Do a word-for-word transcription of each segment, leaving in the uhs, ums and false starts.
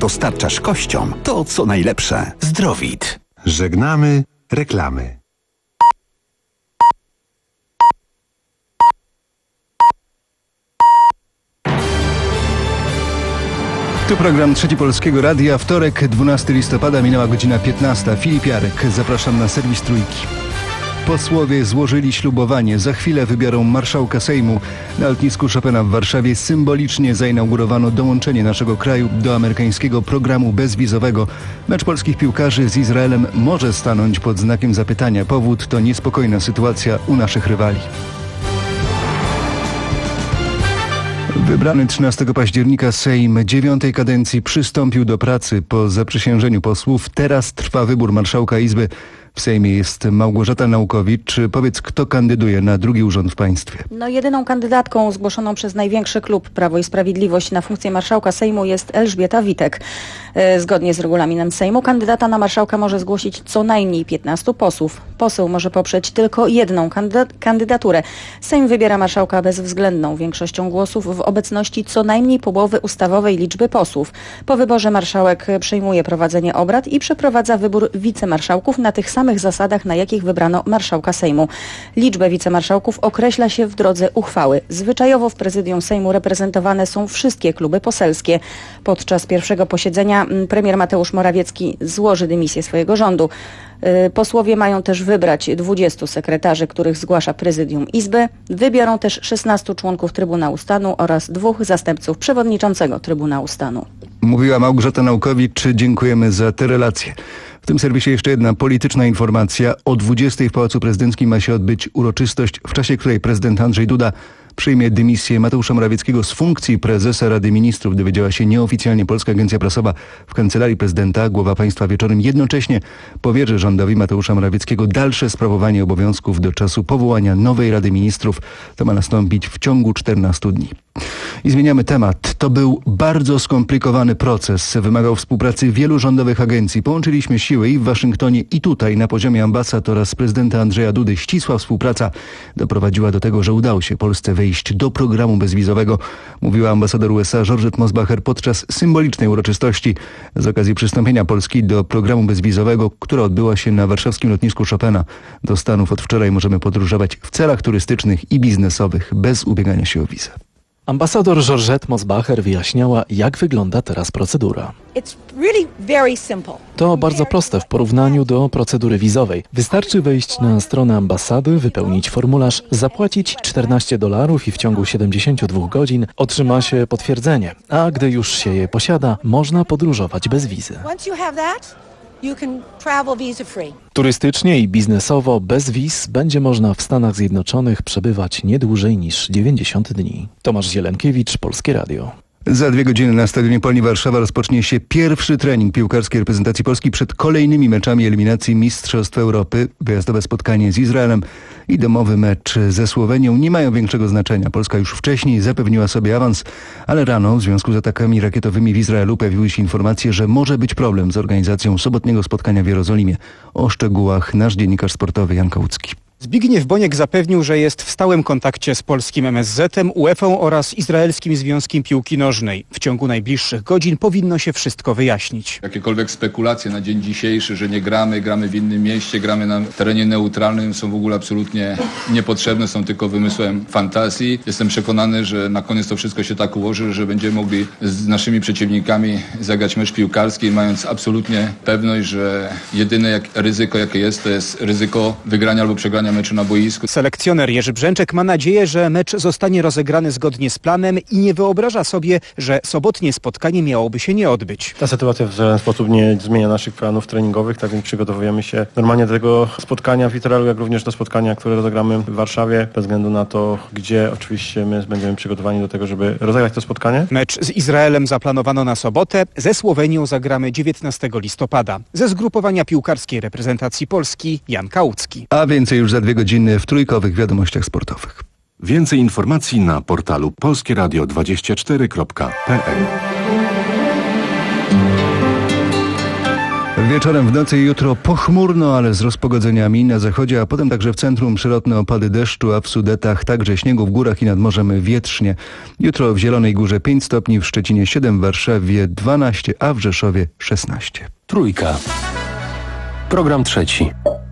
dostarczasz kościom to, co najlepsze. Zdrowit. Żegnamy reklamy. Tu program Trzeci Polskiego Radia. Wtorek, dwunastego listopada, minęła godzina piętnasta. Filip Jarek, zapraszam na serwis Trójki. Posłowie złożyli ślubowanie. Za chwilę wybiorą marszałka Sejmu. Na lotnisku Chopina w Warszawie symbolicznie zainaugurowano dołączenie naszego kraju do amerykańskiego programu bezwizowego. Mecz polskich piłkarzy z Izraelem może stanąć pod znakiem zapytania. Powód to niespokojna sytuacja u naszych rywali. Wybrany trzynastego października Sejm dziewiątej kadencji przystąpił do pracy po zaprzysiężeniu posłów. Teraz trwa wybór marszałka Izby. W Sejmie jest Małgorzata Naukowicz. Powiedz, kto kandyduje na drugi urząd w państwie? No, jedyną kandydatką zgłoszoną przez największy klub Prawo i Sprawiedliwość na funkcję marszałka Sejmu jest Elżbieta Witek. Zgodnie z regulaminem Sejmu kandydata na marszałka może zgłosić co najmniej piętnastu posłów. Poseł może poprzeć tylko jedną kandydaturę. Sejm wybiera marszałka bezwzględną większością głosów w obecności co najmniej połowy ustawowej liczby posłów. Po wyborze marszałek przejmuje prowadzenie obrad i przeprowadza wybór wicemarszałków na tych samych zasadach, na jakich wybrano marszałka Sejmu. Liczbę wicemarszałków określa się w drodze uchwały. Zwyczajowo w prezydium Sejmu reprezentowane są wszystkie kluby poselskie. Podczas pierwszego posiedzenia premier Mateusz Morawiecki złoży dymisję swojego rządu. Posłowie mają też wybrać dwudziestu sekretarzy, których zgłasza prezydium Izby. Wybiorą też szesnastu członków Trybunału Stanu oraz dwóch zastępców przewodniczącego Trybunału Stanu. Mówiła Małgorzata Naukowicz. Dziękujemy za te relacje. W tym serwisie jeszcze jedna polityczna informacja. O dwudziestej w Pałacu Prezydenckim ma się odbyć uroczystość, w czasie której prezydent Andrzej Duda przyjmie dymisję Mateusza Morawieckiego z funkcji prezesa Rady Ministrów. Dowiedziała się nieoficjalnie Polska Agencja Prasowa. W Kancelarii Prezydenta głowa państwa wieczorem jednocześnie powierzy rządowi Mateusza Morawieckiego dalsze sprawowanie obowiązków do czasu powołania nowej Rady Ministrów. To ma nastąpić w ciągu czternastu dni. I zmieniamy temat. To był bardzo skomplikowany proces. Wymagał współpracy wielu rządowych agencji. Połączyliśmy siły i w Waszyngtonie, i tutaj na poziomie ambasad oraz prezydenta Andrzeja Dudy. Ścisła współpraca doprowadziła do tego, że udało się Polsce wejść do programu bezwizowego, mówiła ambasador U S A Georgette Mosbacher podczas symbolicznej uroczystości z okazji przystąpienia Polski do programu bezwizowego, która odbyła się na warszawskim lotnisku Chopina. Do Stanów od wczoraj możemy podróżować w celach turystycznych i biznesowych bez ubiegania się o wizę. Ambasador Georgette Mosbacher wyjaśniała, jak wygląda teraz procedura. To bardzo proste w porównaniu do procedury wizowej. Wystarczy wejść na stronę ambasady, wypełnić formularz, zapłacić czternaście dolarów i w ciągu siedemdziesięciu dwóch godzin otrzyma się potwierdzenie. A gdy już się je posiada, można podróżować bez wizy. Turystycznie i biznesowo bez wiz będzie można w Stanach Zjednoczonych przebywać nie dłużej niż dziewięćdziesiąt dni. Tomasz Zielenkiewicz, Polskie Radio. Za dwie godziny na Stadionie Polni Warszawa rozpocznie się pierwszy trening piłkarskiej reprezentacji Polski przed kolejnymi meczami eliminacji Mistrzostw Europy. Wyjazdowe spotkanie z Izraelem i domowy mecz ze Słowenią nie mają większego znaczenia. Polska już wcześniej zapewniła sobie awans, ale rano w związku z atakami rakietowymi w Izraelu pojawiły się informacje, że może być problem z organizacją sobotniego spotkania w Jerozolimie. O szczegółach nasz dziennikarz sportowy Jan Kałucki. Zbigniew Boniek zapewnił, że jest w stałym kontakcie z polskim M S Z-em, UEFA oraz Izraelskim Związkiem Piłki Nożnej. W ciągu najbliższych godzin powinno się wszystko wyjaśnić. Jakiekolwiek spekulacje na dzień dzisiejszy, że nie gramy, gramy w innym mieście, gramy na terenie neutralnym, są w ogóle absolutnie niepotrzebne, są tylko wymysłem fantazji. Jestem przekonany, że na koniec to wszystko się tak ułoży, że będziemy mogli z naszymi przeciwnikami zagrać mecz piłkarski, mając absolutnie pewność, że jedyne jak ryzyko jakie jest, to jest ryzyko wygrania albo przegrania meczu na boisku. Selekcjoner Jerzy Brzęczek ma nadzieję, że mecz zostanie rozegrany zgodnie z planem i nie wyobraża sobie, że sobotnie spotkanie miałoby się nie odbyć. Ta sytuacja w żaden sposób nie zmienia naszych planów treningowych, tak więc przygotowujemy się normalnie do tego spotkania w Izraelu, jak również do spotkania, które rozegramy w Warszawie, bez względu na to, gdzie oczywiście my będziemy przygotowani do tego, żeby rozegrać to spotkanie. Mecz z Izraelem zaplanowano na sobotę, ze Słowenią zagramy dziewiętnastego listopada. Ze zgrupowania piłkarskiej reprezentacji Polski Jan Kałucki. A więcej już za dwie godziny w trójkowych wiadomościach sportowych. Więcej informacji na portalu polskie radio dwadzieścia cztery kropka p l. Wieczorem w nocy i jutro pochmurno, ale z rozpogodzeniami na zachodzie, a potem także w centrum przelotne opady deszczu, a w Sudetach także śniegu, w górach i nad morzem wietrznie. Jutro w Zielonej Górze pięć stopni, w Szczecinie siedem, w Warszawie dwanaście, a w Rzeszowie szesnaście. Trójka. Program trzeci.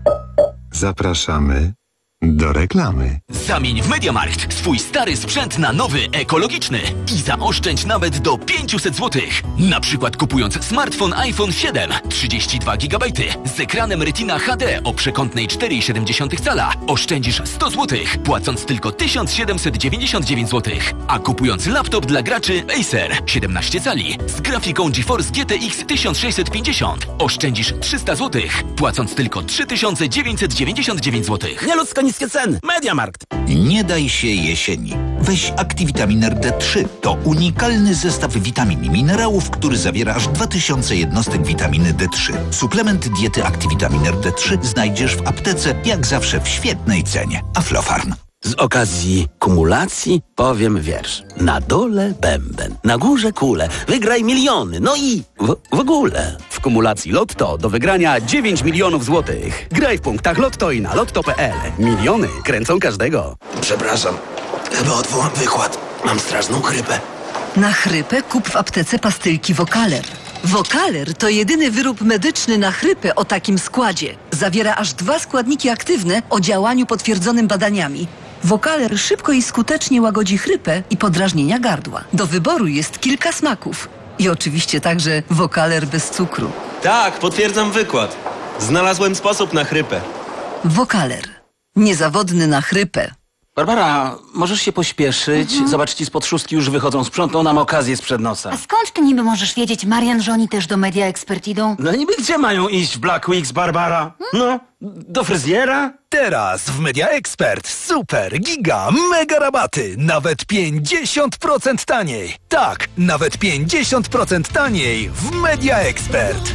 Zapraszamy do reklamy. Zamień w MediaMarkt swój stary sprzęt na nowy, ekologiczny i zaoszczędź nawet do pięćset złotych. Na przykład kupując smartfon iPhone siedem, trzydzieści dwa gigabajty z ekranem Retina H D o przekątnej cztery i siedem cala oszczędzisz sto złotych, płacąc tylko tysiąc siedemset dziewięćdziesiąt dziewięć złotych. A kupując laptop dla graczy Acer siedemnaście cali z grafiką GeForce G T X tysiąc sześćset pięćdziesiąt oszczędzisz trzysta złotych, płacąc tylko trzy tysiące dziewięćset dziewięćdziesiąt dziewięć złotych. Nieludzko niskie ceny. MediaMarkt. Nie daj się jesieni. Weź Activitamin D trzy. To unikalny zestaw witamin i minerałów, który zawiera aż dwa tysiące jednostek witaminy D trzy. Suplement diety Activitamin D trzy znajdziesz w aptece, jak zawsze w świetnej cenie. Aflofarm. Z okazji kumulacji powiem wiersz. Na dole bęben, na górze kule, wygraj miliony, no i w, w ogóle. W kumulacji Lotto do wygrania dziewięć milionów złotych. Graj w punktach Lotto i na lotto kropka p l. Miliony kręcą każdego. Przepraszam, chyba odwołam wykład. Mam straszną chrypę. Na chrypę kup w aptece pastylki Wokaler. Wokaler to jedyny wyrób medyczny na chrypę o takim składzie. Zawiera aż dwa składniki aktywne o działaniu potwierdzonym badaniami. Wokaler szybko i skutecznie łagodzi chrypę i podrażnienia gardła. Do wyboru jest kilka smaków. I oczywiście także Wokaler bez cukru. Tak, potwierdzam wykład. Znalazłem sposób na chrypę. Wokaler. Niezawodny na chrypę. Barbara, możesz się pośpieszyć? Mhm. Zobacz, ci spod szóstki już wychodzą. Sprzątną nam okazję sprzed nosa. A skąd ty niby możesz wiedzieć, Marian, że oni też do Media Expert idą? No niby gdzie mają iść w Black Weeks, Barbara? No, do fryzjera? Teraz w Media Expert super, giga, mega rabaty. Nawet pięćdziesiąt procent taniej. Tak, nawet pięćdziesiąt procent taniej w Media Expert.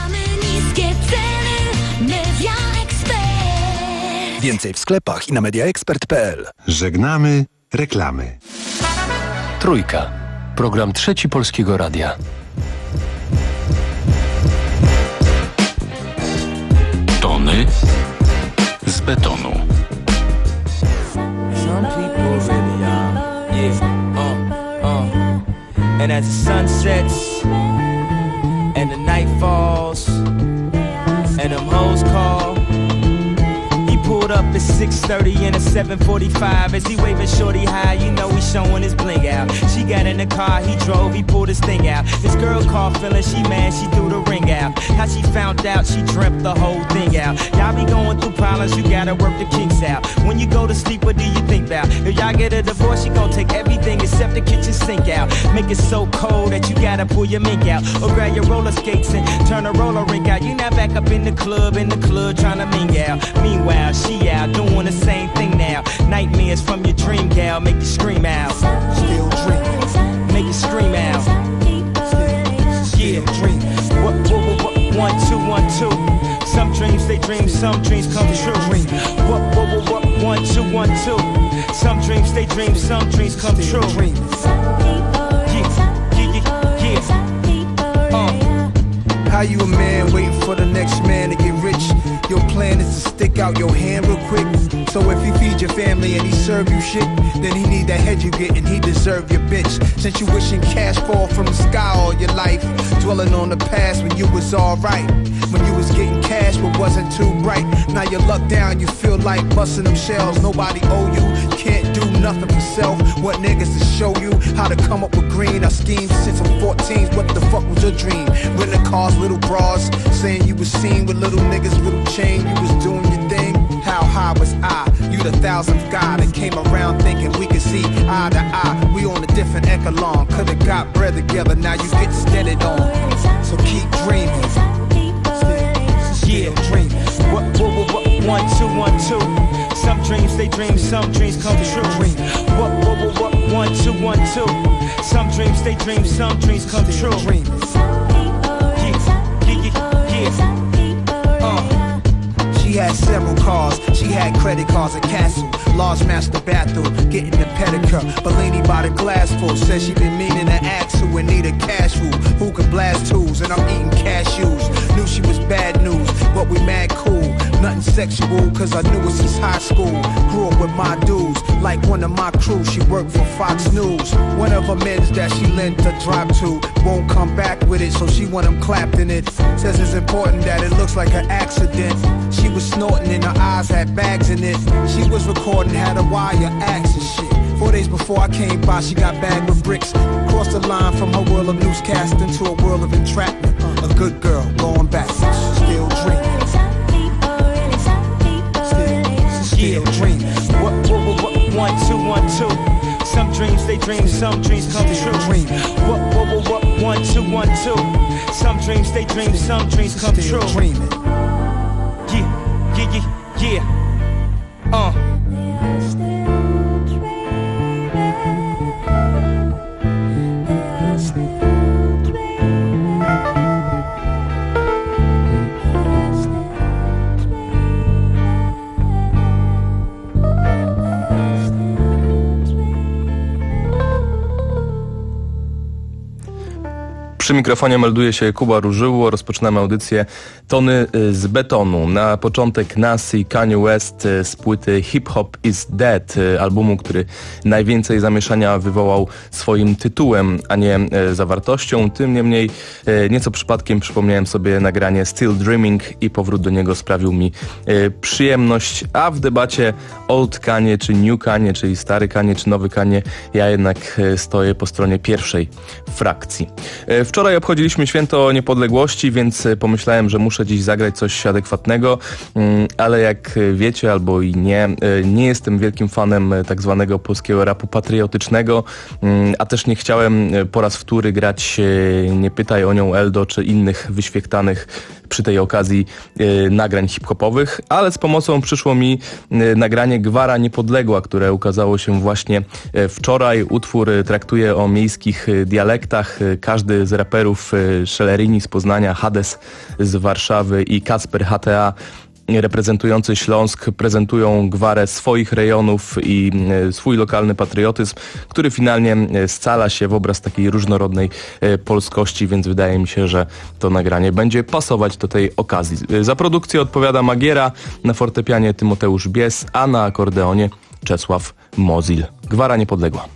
Więcej w sklepach i na mediaexpert kropka p l. Żegnamy reklamy. Trójka. Program trzeci Polskiego Radia. Tony z betonu. Some people really are. Yeah. Uh, uh. And as the sun sets and the night falls and them hoes call, pulled up at six thirty and a seven forty-five. As he waving shorty high, you know he showing his bling out. She got in the car, he drove, he pulled his thing out. This girl called feeling she mad, she threw the ring out. How she found out, she dreamt the whole thing out. Y'all be going through problems, you gotta work the kinks out. When you go to sleep, what do you think about? If y'all get a divorce, she gon' take everything except the kitchen sink out. Make it so cold that you gotta pull your mink out. Or grab your roller skates and turn a roller rink out. You not back up in the club, in the club trying to ming out. Meanwhile, she out doing the same thing now. Nightmares from your dream gal make you scream out. Still dreaming, make you scream out. Yeah, dream. What, what, what, what, one, two, one, two. Some dreams they dream, some dreams come true. What, what, what, what, one, two, one, two. Some dreams they dream, some dreams come true. Yeah, yeah, yeah, yeah. Uh. How you a man waiting for the next man to get rich? Your plan is to stick out your hand real quick. So if he feed your family and he serve you shit, then he need that head you get and he deserve your bitch. Since you wishing cash fall from the sky all your life, dwelling on the past when you was alright, when you was getting cash but wasn't too bright. Now you luck down, you feel like busting them shells. Nobody owe you, you can't do nothing for self. What niggas to show you how to come up with green? I schemed since I'm fourteen, what the fuck was your dream? Renting cars, little bras, saying you was seen with little niggas, little chain, you was doing your thing. How high was I? You the thousandth guy that came around thinking we could see eye to eye. We on a different echelon, could've got bread together, now you get steadied on. So keep dreaming. Yeah, dream. What, what, what, what, one, two, one, two. Some dreams they dream, some dreams come true. What, what, what, what, one, two, one, two. Some dreams they dream, some dreams come true. She had several cars, she had credit cards at Castle, large master bathroom, getting the pedicure. Bellini by the glass full, says she been meaning to ask who would need a cash fool, who can blast tools, and I'm eating cashews. Knew she was bad news, but we mad cool. Nothing sexual, cause I knew her since high school. Grew up with my dudes, like one of my crew. She worked for Fox News. One of her men's that she lent a drive to won't come back with it, so she want him clapped in it. Says it's important that it looks like an accident. She was snorting and her eyes had bags in it. She was recording, had a wire axe and shit. Four days before I came by, she got bagged with bricks. Crossed the line from her world of newscasting to a world of entrapment. A good girl going backwards, still dreaming. Still dreaming. What, what, what, what, one, two, one, two. Some dreams they dream, some dreams come true. What, what, what, what, one, two, one, two. Some dreams they dream, some dreams come true. Yeah, yeah, yeah, yeah. Uh. Przy mikrofonie melduje się Kuba Różyło. Rozpoczynamy audycję Tony z betonu. Na początek Nas i Kanye West z płyty Hip Hop is Dead, albumu, który najwięcej zamieszania wywołał swoim tytułem, a nie zawartością. Tym niemniej nieco przypadkiem przypomniałem sobie nagranie Still Dreaming i powrót do niego sprawił mi przyjemność. A w debacie Old Kanye czy New Kanye, czyli stary Kanye czy nowy Kanye, ja jednak stoję po stronie pierwszej frakcji. Wczoraj obchodziliśmy święto niepodległości, więc pomyślałem, że muszę dziś zagrać coś adekwatnego, ale jak wiecie albo i nie, nie jestem wielkim fanem tak zwanego polskiego rapu patriotycznego, a też nie chciałem po raz wtóry grać Nie pytaj o nią Eldo czy innych wyświechtanych przy tej okazji e, nagrań hip-hopowych, ale z pomocą przyszło mi e, nagranie Gwara Niepodległa, które ukazało się właśnie e, wczoraj. Utwór e, traktuje o miejskich e, dialektach. E, każdy z raperów e, Szelerini z Poznania, Hades z Warszawy i Kacper H T A reprezentujący Śląsk prezentują gwarę swoich rejonów i swój lokalny patriotyzm, który finalnie scala się w obraz takiej różnorodnej polskości, więc wydaje mi się, że to nagranie będzie pasować do tej okazji. Za produkcję odpowiada Magiera, na fortepianie Tymoteusz Bies, a na akordeonie Czesław Mozil. Gwara Niepodległa.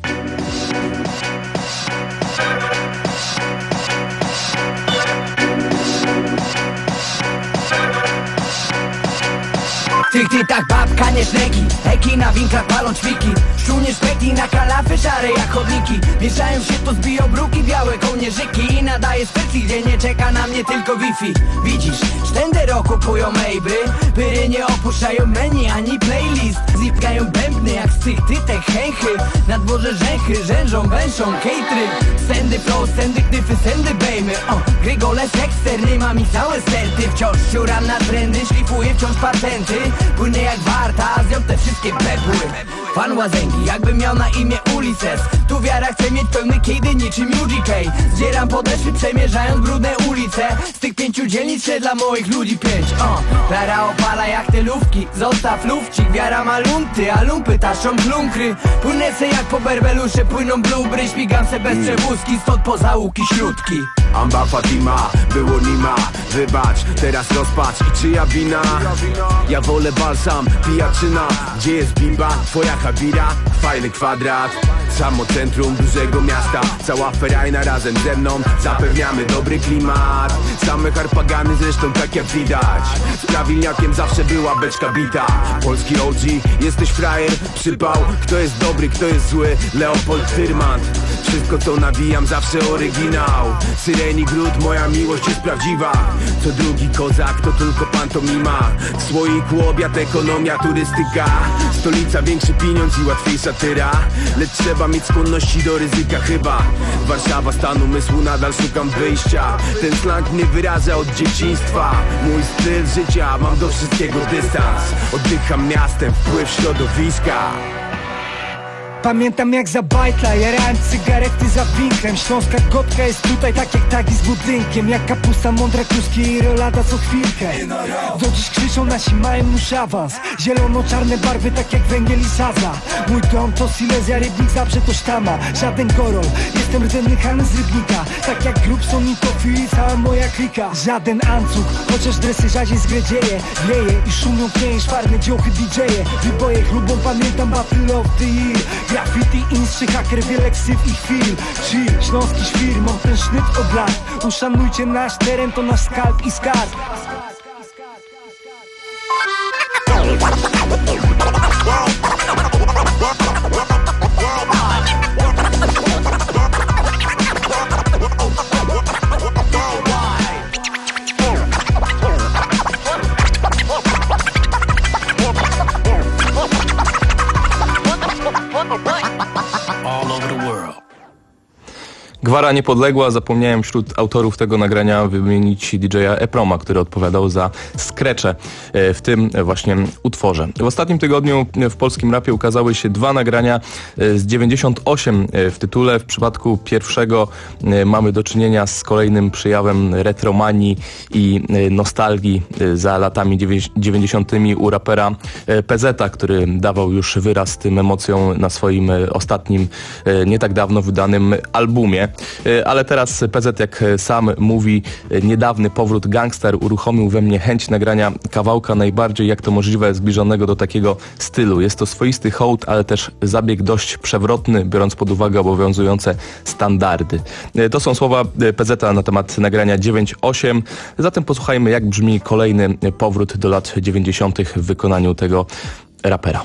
Ty, ty, tak babka, nie szleki. Eki na winklach palą ćwiki. Szczunie szpeki na kalafy szare jak chodniki. Mieszają się to zbiją bruki, białe kołnierzyki. I nadaje specji, gdzie nie czeka na mnie tylko Wi-Fi. Widzisz, sztendero kupują mejby. Pyry nie opuszczają menu ani playlist. Zipkają bębny jak z tych tytek chęchy. Na dworze rzęchy, rzężą, węszą, catery. Sendy flow, sendy knyfy, sendy bejmy. O, Grygole sekster, nie ma mi całe sterty. Wciąż siuram na trendy, szlifuję wciąż patenty. Płynę jak warta, a zjął te wszystkie bebły. Pan Łazęgi, jakby miał na imię Ulises. Tu wiara chce mieć pełny kiedy niczym U G K. Zdzieram podeszwy, przemierzając brudne ulice. Z tych pięciu dzielnic się dla moich ludzi pięć. O, wiara opala jak te lówki. Zostaw lufcik, wiara ma lunty, a lumpy taszczą plunkry. Płynę se jak po berbelusze, płyną blubry. Śmigam se bez przewózki, stąd po załuki śródki. Amba Fatima, było nima. Wybacz, teraz rozpacz i czyja wina? Ja wolę balsam, pijaczyna. Gdzie jest bimba, twoja habira? Fajny kwadrat. Samo centrum dużego miasta. Cała ferajna razem ze mną. Zapewniamy dobry klimat. Same harpagany zresztą tak jak widać. Z prawilniakiem zawsze była beczka bita. Polski O G, jesteś frajer, przypał. Kto jest dobry, kto jest zły? Leopold Tyrmand. Wszystko co nawijam zawsze oryginał. Syreni gród, moja miłość jest prawdziwa. Co drugi kozak to tylko pantomima. W słoiku obiad, ekonomia, turystyka. Stolica, większy pieniądz i łatwiejsza tyra. Lecz trzeba mieć skłonności do ryzyka chyba. Warszawa, stan umysłu, nadal szukam wyjścia. Ten slang mnie wyraża od dzieciństwa. Mój styl życia, mam do wszystkiego dystans. Oddycham miastem, wpływ środowiska. Pamiętam jak za bajtla jarałem cygarety za winklem. Śląska gotka jest tutaj tak jak tagi z budynkiem. Jak kapusta, mądra, kluski i rolada co chwilkę. Do dziś krzyczą nasi mają już awans. Zielono-czarne barwy tak jak węgiel i sadza. Mój dom to Silesia, Rybnik zawsze to sztama. Żaden gorol, jestem rdzenny Han z Rybnika. Tak jak Grubson i Tofi i cała moja klika. Żaden ancuk, chociaż dresy rzadziej zgredzieje. Wieje i szumią pięć, czarne dziochy D J-e. Wyboje chlubą pamiętam Battle of the Year. Graffiti, instrzy, haker, wiele ksyw i chwil. Chill, śląski świr, mam ten sznyt od lat. Uszanujcie nasz teren, to nasz skarb i skarb. Gwara Niepodległa. Zapomniałem wśród autorów tego nagrania wymienić D J a Eproma, który odpowiadał za skrecze w tym właśnie utworze. W ostatnim tygodniu w polskim rapie ukazały się dwa nagrania z dziewięćdziesiąt osiem w tytule. W przypadku pierwszego mamy do czynienia z kolejnym przejawem retromanii i nostalgii za latami dziewięćdziesiątymi u rapera P Z a, który dawał już wyraz tym emocjom na swoim ostatnim, nie tak dawno wydanym albumie. Ale teraz P Z, jak sam mówi, niedawny powrót Gangster uruchomił we mnie chęć nagrania kawałka najbardziej jak to możliwe zbliżonego do takiego stylu. Jest to swoisty hołd, ale też zabieg dość przewrotny, biorąc pod uwagę obowiązujące standardy. To są słowa P Z a na temat nagrania dziewięć osiem. Zatem posłuchajmy, jak brzmi kolejny powrót do lat dziewięćdziesiątych w wykonaniu tego rapera.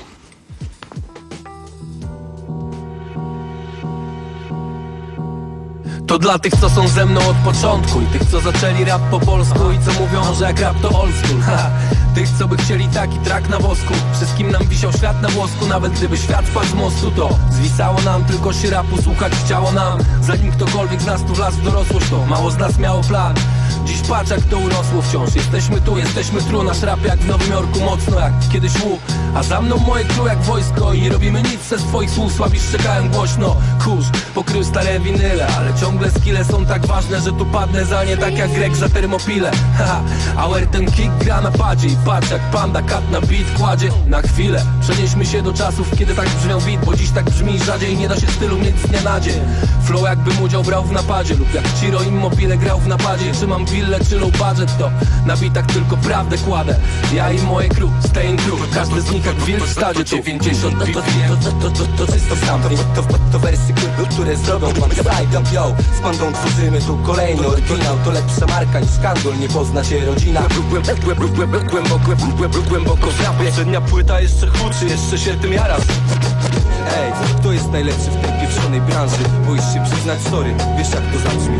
To dla tych, co są ze mną od początku i tych, co zaczęli rap po polsku i co mówią, że jak rap to old school. Ha. Tych, co by chcieli taki trak na wosku. Wszystkim nam wisiał świat na włosku. Nawet gdyby świat wpadł z mostu, to zwisało nam, tylko się rapu słuchać chciało nam. Zanim ktokolwiek z nas tu wlazł w dorosłość, to mało z nas miało plan. Dziś patrz jak to urosło wciąż. Jesteśmy tu, jesteśmy tru. Nasz rap jak w Nowym Jorku mocno jak kiedyś łuk. A za mną moje crew jak wojsko i nie robimy nic ze swoich słów. Słabi szczekają głośno. Kurz pokrył stare winyle, ale ciągle skille są tak ważne, że tu padnę za nie tak jak Greg za Termopile. Haha, a ten kick gra na padzie i patrz jak panda kat na beat kładzie. Na chwilę przenieśmy się do czasów, kiedy tak brzmiał beat, bo dziś tak brzmi rzadziej, nie da się stylu mieć z dnia na dzień. Flow jakbym udział brał w napadzie lub jak Ciro Immobile grał w napadzie. Trzymam willę czy low budget, to na bitach tylko prawdę kładę. Ja i moje crew, stay in crew, każdy z nich jak wilk w stadzie. dziewięćdziesiąt to to to to to czysto sampling, to to wersy, które zrobią pan zajdą, yo. Z pandą tworzymy tu kolejny oryginał. To lepsza marka niż skandal, nie pozna się rodzina. Głęboko, głęboko w rapie. Przednia płyta jeszcze huczy, jeszcze się tym jaram. Ej, kto jest najlepszy w tej pieprzonej branży? Boisz się przyznać sorry, wiesz jak to zabrzmi.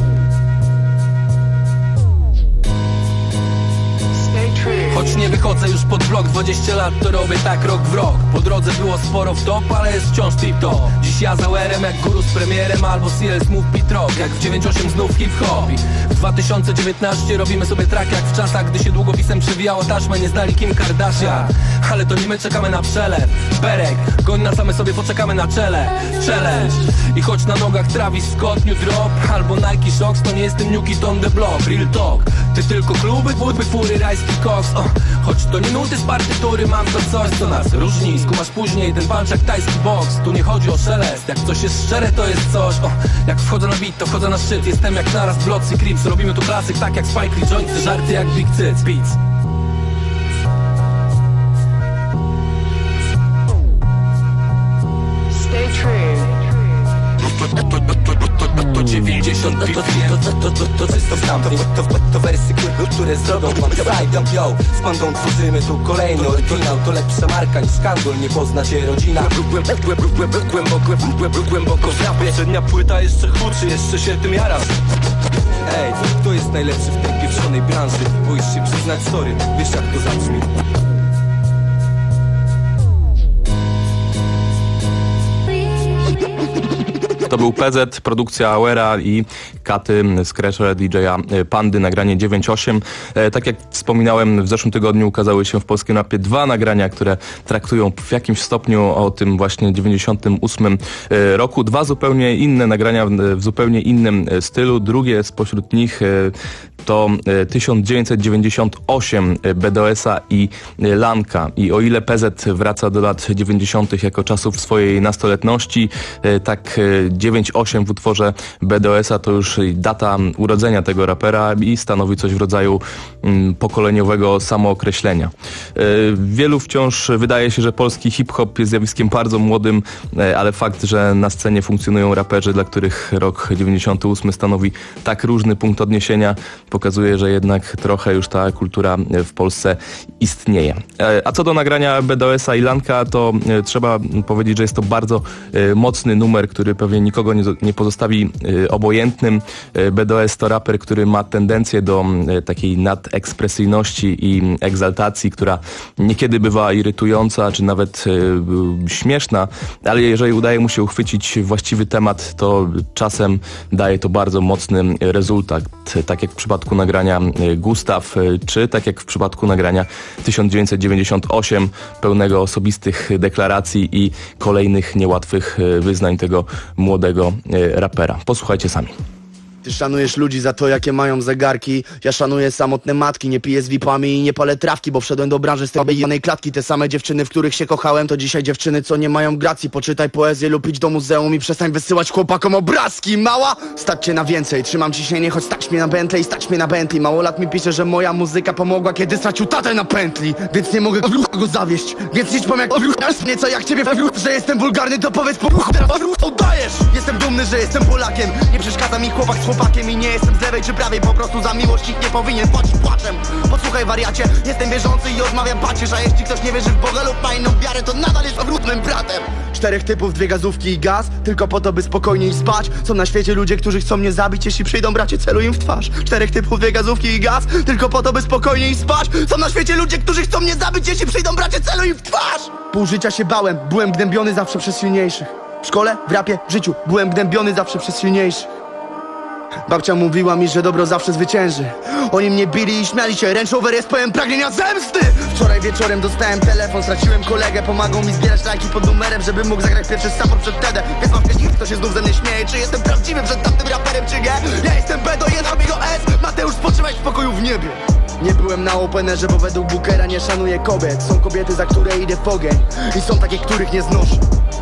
Choć nie wychodzę już pod blok, dwadzieścia lat to robię tak rok w rok. Po drodze było sporo w top, ale jest wciąż tip-top. Dziś ja za łerem jak guru z premierem, albo Seals move beat rock. Jak w dziewięć osiem znów hip-hop. W dwa tysiące dziewiętnastym robimy sobie track jak w czasach, gdy się długopisem przewijało taśmę, nie znali Kim Kardashian. Ale to nie my czekamy na przelew. Berek, goń na same sobie poczekamy na czele. Challenge. I choć na nogach Travis Scott, New Drop albo Nike Shocks, to nie jestem Nuki on the block. Real talk. Ty tylko kluby, budy, fury, rajski koks. Oh. Choć to nie nuty z partytury, mam to coś, co nas różni. Skumasz później ten punch jak tajski boks. Tu nie chodzi o szelest, jak coś jest szczere, to jest coś. Oh. Jak wchodzę na beat, to wchodzę na szczyt. Jestem jak naraz Blocy i Crips. Robimy tu klasyk, tak jak Spike Lee, jointy, żarty jak Big Cyc Beats. Stay true. To dziewięćdziesiąt to, to, to, to, to, to czysto sampling, to, to, to wersy, które zrobią pan zajdą, yo. Z pandą tworzymy tu kolejny oryginał. To lepsza marka niż skandal, nie pozna się rodzina. Głęboko, głęboko w rapie. Przednia płyta jeszcze huczy, jeszcze się tym jaram. Ej, kto jest najlepszy w tej pieprzonej branży? Boisz się przyznać sorry, wiesz jak to zabrzmi. To był P Z, produkcja Auera i Katy, Scratcher, D J a Pandy, nagranie dziewięć osiem. Tak jak wspominałem, w zeszłym tygodniu ukazały się w polskim rapie dwa nagrania, które traktują w jakimś stopniu o tym właśnie dziewięćdziesiątym ósmym roku. Dwa zupełnie inne nagrania w zupełnie innym stylu. Drugie spośród nich to tysiąc dziewięćset dziewięćdziesiąt osiem B D O S-a i Lanka. I o ile P Z wraca do lat dziewięćdziesiątych jako czasów swojej nastoletności, tak dziewięć osiem w utworze B D O S-a to już data urodzenia tego rapera i stanowi coś w rodzaju pokoleniowego samookreślenia. Wielu wciąż wydaje się, że polski hip-hop jest zjawiskiem bardzo młodym, ale fakt, że na scenie funkcjonują raperzy, dla których rok dziewięćdziesiąty ósmy stanowi tak różny punkt odniesienia, pokazuje, że jednak trochę już ta kultura w Polsce istnieje. A co do nagrania B D O S-a i Lanka, to trzeba powiedzieć, że jest to bardzo mocny numer, który pewnie nikogo nie, nie pozostawi obojętnym. B D O S to raper, który ma tendencję do takiej nadekspresyjności i egzaltacji, która niekiedy bywa irytująca, czy nawet śmieszna, ale jeżeli udaje mu się uchwycić właściwy temat, to czasem daje to bardzo mocny rezultat. Tak jak w przypadku nagrania Gustaw, czy tak jak w przypadku nagrania tysiąc dziewięćset dziewięćdziesiąt osiem, pełnego osobistych deklaracji i kolejnych niełatwych wyznań tego młodego rapera. Posłuchajcie sami. Ty szanujesz ludzi za to, jakie mają zegarki. Ja szanuję samotne matki, nie piję z vipami i nie palę trawki, bo wszedłem do branży z tej obejrzanej klatki. Te same dziewczyny, w których się kochałem, to dzisiaj dziewczyny, co nie mają gracji. Poczytaj poezję lub idź do muzeum i przestań wysyłać chłopakom obrazki. Mała, stać cię na więcej. Trzymam ciśnienie, choć stać mnie na Bentley, stać mnie na Bentley. Mało lat mi pisze, że moja muzyka pomogła, kiedy stracił tatę na pętli. Więc nie mogę go zawieść. Więc idź pom jak nieco jak ciebie, że jestem wulgarny, to powiedz po teraz oddajesz. Jestem dumny, że jestem Polakiem. Nie przeszkadza mi chłopak z chłopakiem i nie jestem z lewej czy prawej, po prostu za miłość nikt nie powinien płacić płaczem. Posłuchaj wariacie, jestem wierzący i odmawiam pacierz, a jeśli ktoś nie wierzy w Boga lub ma inną wiarę, to nadal jest okrutnym bratem. Czterech typów, dwie gazówki i gaz, tylko po to, by spokojniej spać. Są na świecie ludzie, którzy chcą mnie zabić, jeśli przyjdą, bracie, celuj im w twarz. Czterech typów, dwie gazówki i gaz, tylko po to, by spokojniej spać. Są na świecie ludzie, którzy chcą mnie zabić, jeśli przyjdą, bracie, celuj im w twarz. Pół życia się bałem, byłem gnębiony zawsze przez silniejszych. W szkole, w rapie, w życiu, byłem gnębiony zawsze przez silniejszych. Babcia mówiła mi, że dobro zawsze zwycięży. Oni mnie bili i śmiali się, Range Rover jest pełen pragnienia zemsty. Wczoraj wieczorem dostałem telefon, straciłem kolegę. Pomagał mi zbierać lajki pod numerem, żeby mógł zagrać pierwszy support przed Tedem. Więc mam wcześniej, kto się znów ze mnie śmieje. Czy jestem prawdziwy przed tamtym raperem, czy nie? Ja jestem B D O jeden, Amigo S. Mateusz, spoczywaj w spokoju w niebie. Nie byłem na openerze, bo według Bookera nie szanuję kobiet. Są kobiety, za które idę w ogień i są takie, których nie znoszę.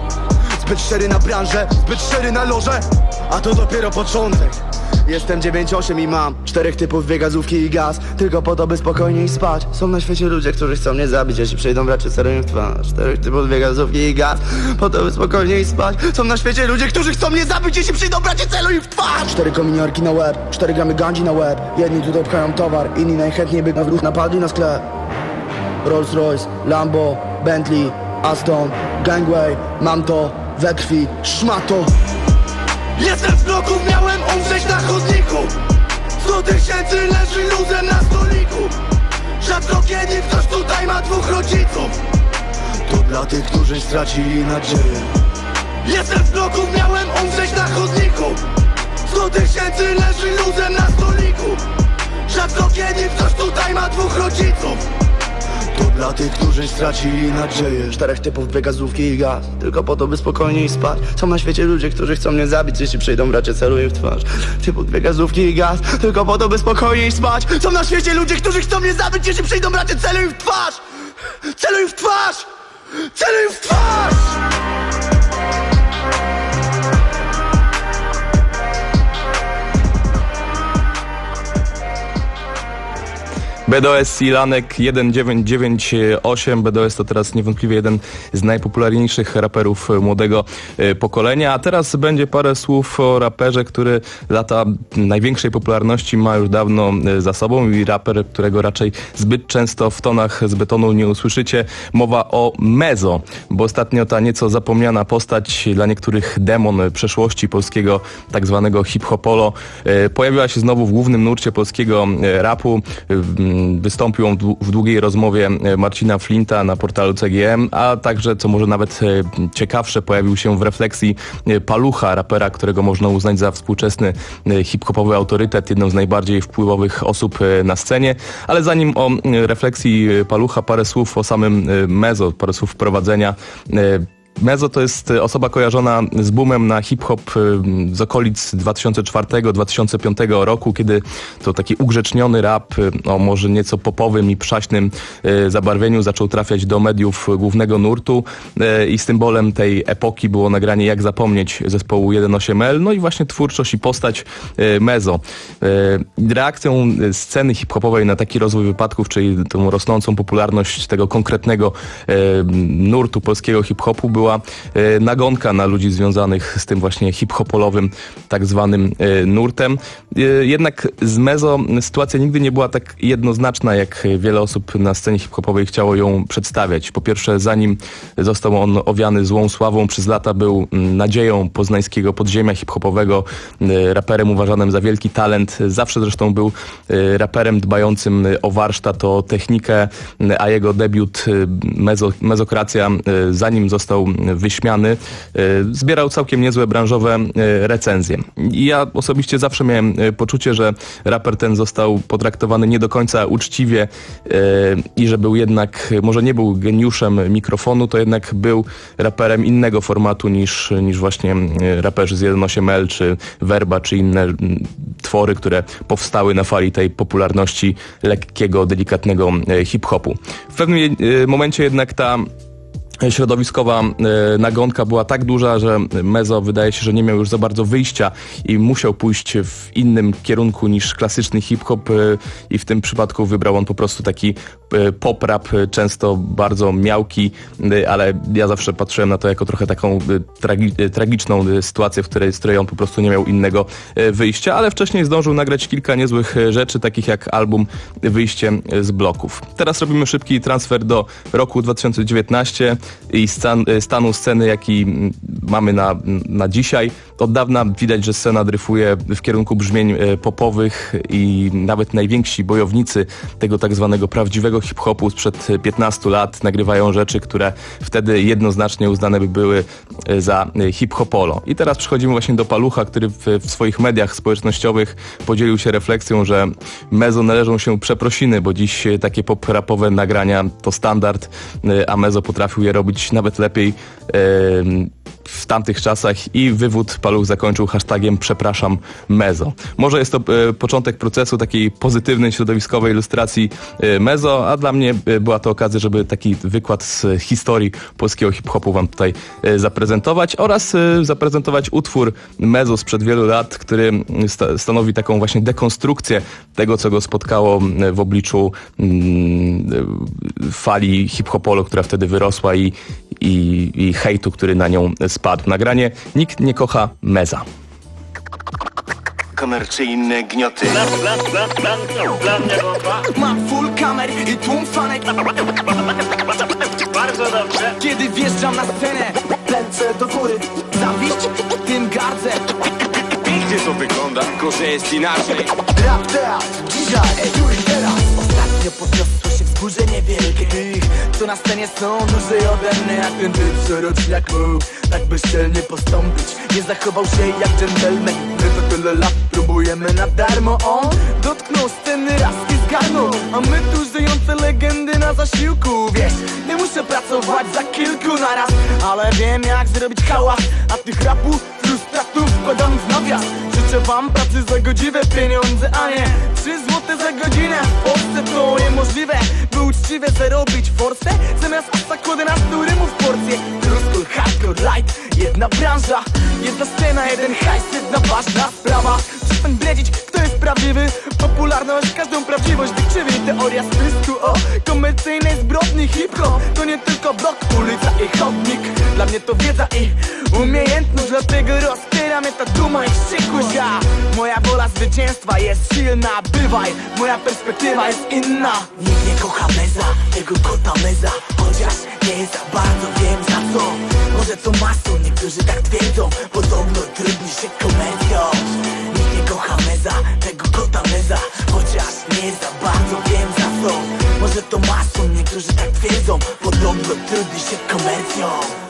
Zbyt szczery na branżę, zbyt szczery na loże, a to dopiero początek. Jestem dziewięć osiem i mam czterech typów, dwie gazówki i gaz, tylko po to, by spokojniej spać. Są na świecie ludzie, którzy chcą mnie zabić, jeśli przyjdą, bracie, celuj im w twarz. Czterech typów, dwie gazówki i gaz, po to, by spokojniej spać. Są na świecie ludzie, którzy chcą mnie zabić, jeśli przyjdą, bracie, celuj im w twarz. Cztery kominiarki na łeb, cztery gramy gandzi na łeb. Jedni tutaj pchają towar, inni najchętniej by na wrót napadli na sklep. Rolls Royce, Lambo, Bentley, Aston, Gangway, mam to we krwi, szmato. Jestem z bloków, miałem umrzeć na chodniku. Sto tysięcy leży luzem na stoliku. Rzadko kiedy ktoś tutaj ma dwóch rodziców. To dla tych, którzy stracili nadzieję. Jestem z bloków, miałem umrzeć na chodniku. Sto tysięcy leży luzem na stoliku. Rzadko kiedy ktoś tutaj ma dwóch rodziców. To dla tych, którzy stracili nadzieję. Czterech typów, dwie gazówki i gaz, tylko po to, by spokojniej spać. Są na świecie ludzie, którzy chcą mnie zabić, jeśli przyjdą, bracie, celuj im w twarz. Typu dwie gazówki i gaz, tylko po to, by spokojniej spać. Są na świecie ludzie, którzy chcą mnie zabić, jeśli przyjdą, bracie, celuj im w twarz. Celuj im w twarz. Celuj im w twarz. B D O S i Lanek jeden dziewięć dziewięć osiem. B D O S to teraz niewątpliwie jeden z najpopularniejszych raperów młodego pokolenia. A teraz będzie parę słów o raperze, który lata największej popularności ma już dawno za sobą i raper, którego raczej zbyt często w tonach z betonu nie usłyszycie. Mowa o Mezo, bo ostatnio ta nieco zapomniana postać, dla niektórych demon przeszłości polskiego tak zwanego hip-hopolo, pojawiła się znowu w głównym nurcie polskiego rapu. Wystąpił on w długiej rozmowie Marcina Flinta na portalu C G M, a także, co może nawet ciekawsze, pojawił się w refleksji Palucha, rapera, którego można uznać za współczesny hip-hopowy autorytet, jedną z najbardziej wpływowych osób na scenie. Ale zanim o refleksji Palucha, parę słów o samym Mezo, parę słów wprowadzenia. Mezo to jest osoba kojarzona z boomem na hip-hop z okolic dwa tysiące czwartego do dwa tysiące piątego roku, kiedy to taki ugrzeczniony rap o może nieco popowym i przaśnym zabarwieniu zaczął trafiać do mediów głównego nurtu i symbolem tej epoki było nagranie Jak zapomnieć zespołu jeden osiem L, no i właśnie twórczość i postać Mezo. Reakcją sceny hip-hopowej na taki rozwój wypadków, czyli tą rosnącą popularność tego konkretnego nurtu polskiego hip-hopu, była była nagonka na ludzi związanych z tym właśnie hip-hopolowym tak zwanym nurtem. Jednak z Mezo sytuacja nigdy nie była tak jednoznaczna, jak wiele osób na scenie hip-hopowej chciało ją przedstawiać. Po pierwsze, zanim został on owiany złą sławą, przez lata był nadzieją poznańskiego podziemia hip-hopowego, raperem uważanym za wielki talent. Zawsze zresztą był raperem dbającym o warsztat, o technikę, a jego debiut Mezo, Mezokracja, zanim został wyśmiany, zbierał całkiem niezłe branżowe recenzje. I ja osobiście zawsze miałem poczucie, że raper ten został potraktowany nie do końca uczciwie i że był jednak, może nie był geniuszem mikrofonu, to jednak był raperem innego formatu niż, niż właśnie raperzy z jeden osiem L, czy Werba, czy inne twory, które powstały na fali tej popularności lekkiego, delikatnego hip-hopu. W pewnym momencie jednak ta środowiskowa e, nagonka była tak duża, że Mezo wydaje się, że nie miał już za bardzo wyjścia i musiał pójść w innym kierunku niż klasyczny hip-hop e, i w tym przypadku wybrał on po prostu taki e, pop-rap, często bardzo miałki, e, ale ja zawsze patrzyłem na to jako trochę taką e, tragi e, tragiczną e, sytuację, w której, z której on po prostu nie miał innego e, wyjścia, ale wcześniej zdążył nagrać kilka niezłych e, rzeczy, takich jak album Wyjście z bloków. Teraz robimy szybki transfer do roku dwa tysiące dziewiętnastego i stan, stanu sceny, jaki mamy na, na dzisiaj. Od dawna widać, że scena dryfuje w kierunku brzmień popowych i nawet najwięksi bojownicy tego tak zwanego prawdziwego hip-hopu sprzed piętnastu lat nagrywają rzeczy, które wtedy jednoznacznie uznane by były za hip-hopolo. I teraz przechodzimy właśnie do Palucha, który w, w swoich mediach społecznościowych podzielił się refleksją, że Mezo należą się przeprosiny, bo dziś takie pop-rapowe nagrania to standard, a Mezo potrafił je robić nawet lepiej yy, w tamtych czasach i wywód Paluch zakończył hashtagiem przepraszam Mezo. Może jest to e, początek procesu takiej pozytywnej, środowiskowej ilustracji e, Mezo, a dla mnie e, była to okazja, żeby taki wykład z historii polskiego hip-hopu wam tutaj e, zaprezentować oraz e, zaprezentować utwór Mezo sprzed wielu lat, który sta stanowi taką właśnie dekonstrukcję tego, co go spotkało w obliczu mm, fali hip-hopolo, która wtedy wyrosła i, i, i hejtu, który na nią spadł. Nagranie Nikt nie kocha Meza. Komercyjne gnioty. Mam full kamer i tłum fanek. Bardzo dobrze. Kiedy wjeżdżam na scenę, ręce do góry. Zawiść, tym gardzę. Pięknie to wygląda, tylko że jest inaczej. Rap teraz, dzisiaj, ej, tu i teraz. Ostatnio podniosło się wzgórze niewielkie tych, co na scenie są dłużej ode mnie. Jak ten typ, co roczniak mógł tak bezczelnie postąpić. Nie zachował się jak dżentelmen. My to tyle lat próbujemy na darmo. On dotknął sceny raz i zgarnął, a my tu żyjące legendy na zasiłku. Wiesz, nie muszę pracować za kilku naraz, ale wiem jak zrobić hałas. A tych rapów, frustratów wkładam w nawias. Życzę wam pracy za godziwe pieniądze, a nie trzy złote za godzinę. W Polsce to niemożliwe, by uczciwie zarobić forsę. Zamiast atak jedenastu rymów porcję. Truskul, hardcore, light, jedna branża, jedna scena, jeden hajs, jedna ważna sprawa. Przestań bredzić, kto jest prawdziwy. Popularność, każdą prawdziwość wykrzywi. Teoria spysku o komercyjnej zbrodni. Hip-hop to nie tylko blok, ulica i chodnik. Dla mnie to wiedza i umiejętność, dlatego rozpiera mnie ta duma i wściekłość. Ja, moja wola zwycięstwa jest silna, bywaj, moja perspektywa jest inna. Nikt nie kocha Meza, tego kota Meza, chociaż nie za bardzo wiem za co. Może to maso, niektórzy tak twierdzą, podobno trudni się komercją. Nikt nie kocha Meza, tego kota Meza, chociaż nie za bardzo wiem za co. niektórzy tak twierdzą. Podobno trudni się komercją.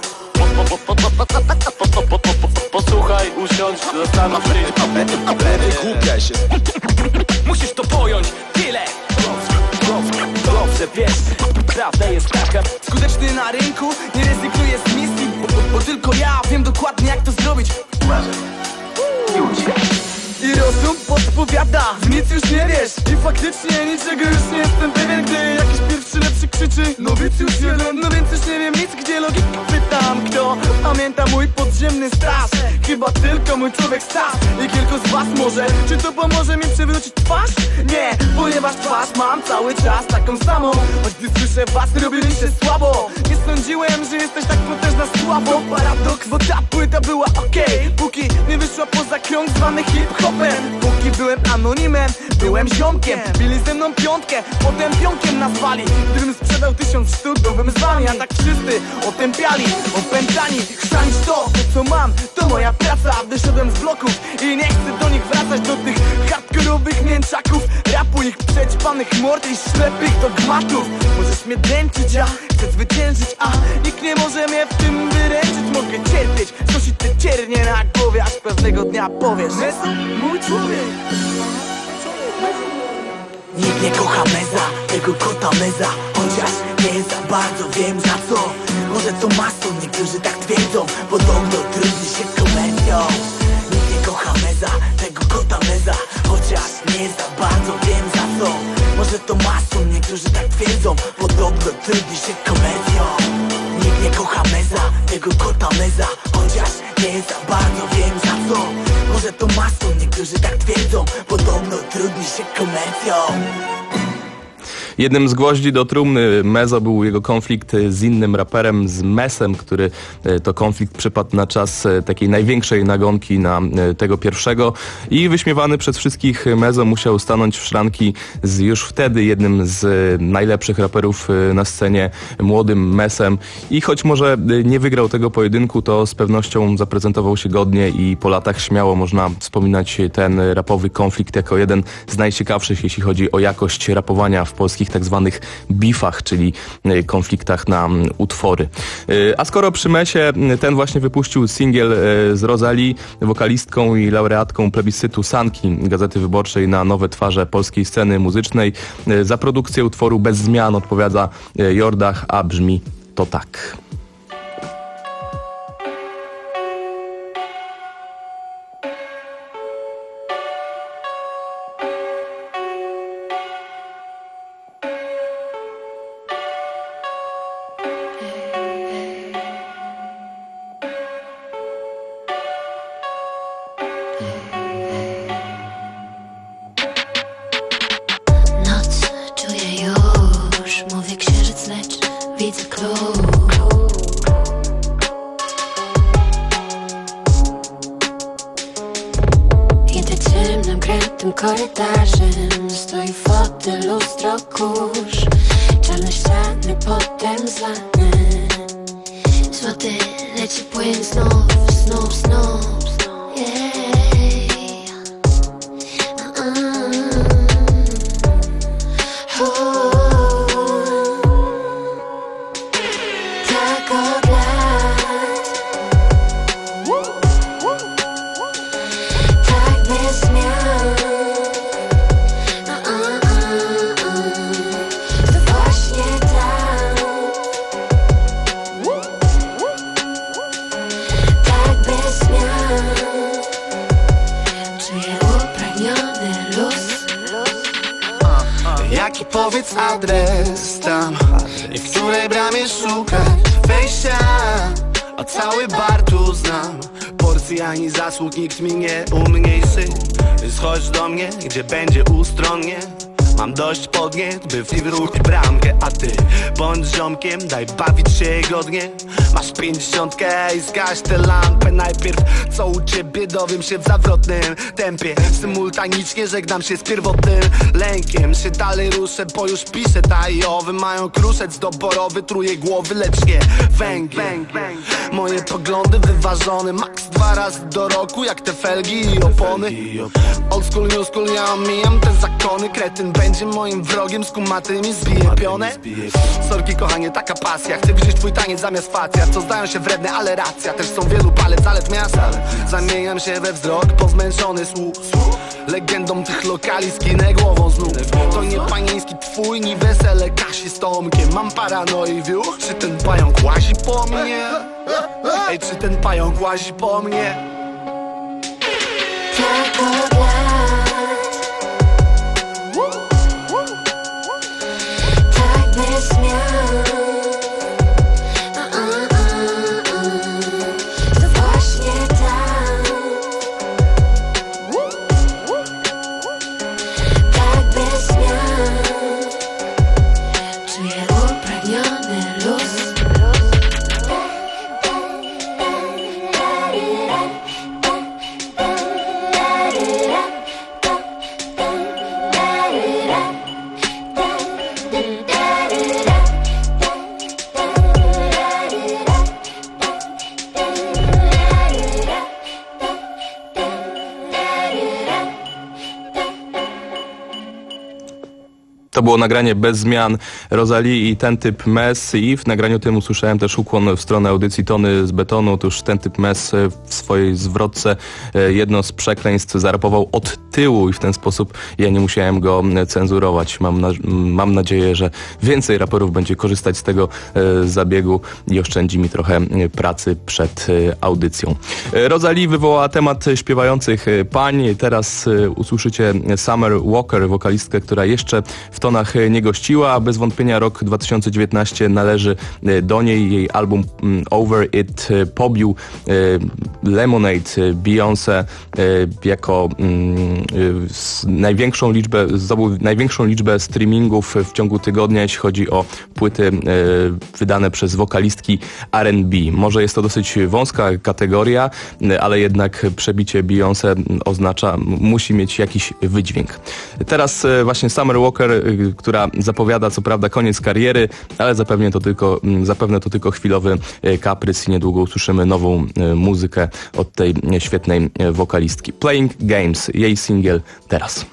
Posłuchaj, usiądź, zastanów się. Głupia się. Musisz to pojąć, tyle. Dobrze wiesz, prawda jest taka. Skuteczny na rynku, nie rezygnuje z misji, bo, bo, bo tylko ja wiem dokładnie jak to zrobić. I rozum podpowiada, w nic już nie wiesz. I faktycznie niczego już nie jestem pewien, gdy jakiś pierwszy lepszy krzyczy nowicjusz jeden. No więc już nie wiem nic, gdzie logika. Pytam, kto pamięta mój podziemny straż? Chyba tylko mój człowiek Stas i kilku z was może. Czy to pomoże mi przewrócić twarz? Nie, ponieważ twarz mam cały czas taką samą. Choć gdy słyszę was, robi mi się słabo. Nie sądziłem, że jesteś tak potężna słabo. Paradoks, bo ta płyta była okej, okay, póki nie wyszła poza krąg zwany hip-hopem. Póki byłem anonimem, byłem ziomkiem. Bili ze mną piątkę, potem pionkiem nazwali. Gdybym sprzedał tysiąc sztuk, byłbym z wami. A tak wszyscy otępiali, opętani. Chrzanić to, co mam, to moja praca. Wyszedłem z bloków i nie chcę do nich wracać. Do tych hardkorowych mięczaków rapu, ich przećpanych mord i ślepych dogmatów. Możesz mnie dręczyć, ja chcę zwyciężyć, a nikt nie może mnie w tym wyręczyć. Mogę cierpieć, znosić te ciernie na głowie, aż pewnego dnia powiesz: Meza, mój człowiek. Nikt nie kocha Meza, tego kota Meza, chociaż nie za bardzo wiem za co. Może to mason, niektórzy tak twierdzą, podobno trudni się komercją. Nikt nie kocha Meza, tego kota Meza, chociaż nie za bardzo wiem za co. Może to mason, niektórzy tak twierdzą, podobno trudni się komercją. Nikt nie kocha Meza, tego kota Meza, chociaż nie za bardzo wiem za co. Może to mason, niektórzy tak twierdzą, podobno trudni się komercją. Jednym z gwoździ do trumny Mezo był jego konflikt z innym raperem, z Mesem, który to konflikt przypadł na czas takiej największej nagonki na tego pierwszego i wyśmiewany przez wszystkich Mezo musiał stanąć w szranki z już wtedy jednym z najlepszych raperów na scenie, młodym Mesem, i choć może nie wygrał tego pojedynku, to z pewnością zaprezentował się godnie i po latach śmiało można wspominać ten rapowy konflikt jako jeden z najciekawszych, jeśli chodzi o jakość rapowania w polskich tak zwanych beefach, czyli konfliktach na utwory. A skoro przy Mesie, ten właśnie wypuścił singiel z Rosalie, wokalistką i laureatką plebiscytu Sanki, Gazety Wyborczej na nowe twarze polskiej sceny muzycznej. Za produkcję utworu Bez Zmian odpowiada Jordach, a brzmi to tak. Korytarzem stoi fotel, lustro, kurz. Czarne ściany, potem zlane. Złoty leci płyn znów, znów, znów, yeah. Tak od lat, tak bez zmian. Jaki powiedz adres tam, i w której bramie szukać wejścia, a cały bar tu znam. Porcji ani zasług nikt mi nie umniejszy, więc chodź do mnie, gdzie będzie ustronnie. Mam dość podniet, by wrócić bramkę, a ty bądź ziomkiem, daj bawić się godnie. Masz pięćdziesiątkę i zgaś tę lampę najpierw. Co u ciebie dowiem się w zawrotnym tempie. Symultanicznie żegnam się z pierwotnym lękiem. Się dalej ruszę, bo już piszę tajowy. Mają kruszec doborowy, truje głowy, lecz nie węgiel. Moje poglądy wyważone, max dwa razy do roku, jak te felgi i opony. Old school, new school, ja omijam te zakony. Kretyn będzie moim wrogiem, skumaty mi zbije pionę. Sorki kochanie, taka pasja, chcę widzieć twój taniec zamiast facja. Co zdają się wredne, ale racja, też są wielu palec zalet miasta. Zamieniam się we wzrok, pozmęczony słuch. Legendą tych lokali skinę głową znów. To nie panieński twój, ni wesele Kasi z Tomkiem. Mam paranoi wiuch, czy ten pająk łazi po mnie? Ej, czy ten pająk łazi po mnie? Tak od lat, tak bez zmian. A, a, a, a. To właśnie tak, tak bez zmian. Czuję upragniony luz. To było nagranie bez zmian Rosalii i ten typ mes i w nagraniu tym usłyszałem też ukłon w stronę audycji Tony z Betonu. Otóż ten typ mes w swojej zwrotce jedno z przekleństw zarapował od tyłu i w ten sposób ja nie musiałem go cenzurować. Mam, na, mam nadzieję, że więcej raperów będzie korzystać z tego zabiegu i oszczędzi mi trochę pracy przed audycją. Rosalii wywołała temat śpiewających pań. Teraz usłyszycie Summer Walker, wokalistkę, która jeszcze w tonach nie gościła, a bez wątpienia rok dwa tysiące dziewiętnajsty należy do niej. Jej album Over It pobił Lemonade Beyoncé jako największą liczbę, zdobył największą liczbę streamingów w ciągu tygodnia, jeśli chodzi o płyty wydane przez wokalistki R and B. Może jest to dosyć wąska kategoria, ale jednak przebicie Beyoncé oznacza, musi mieć jakiś wydźwięk. Teraz właśnie Summer Walker, która zapowiada co prawda koniec kariery, ale zapewne to tylko, zapewne to tylko chwilowy kaprys i niedługo usłyszymy nową muzykę od tej świetnej wokalistki. Playing Games, jej singiel teraz.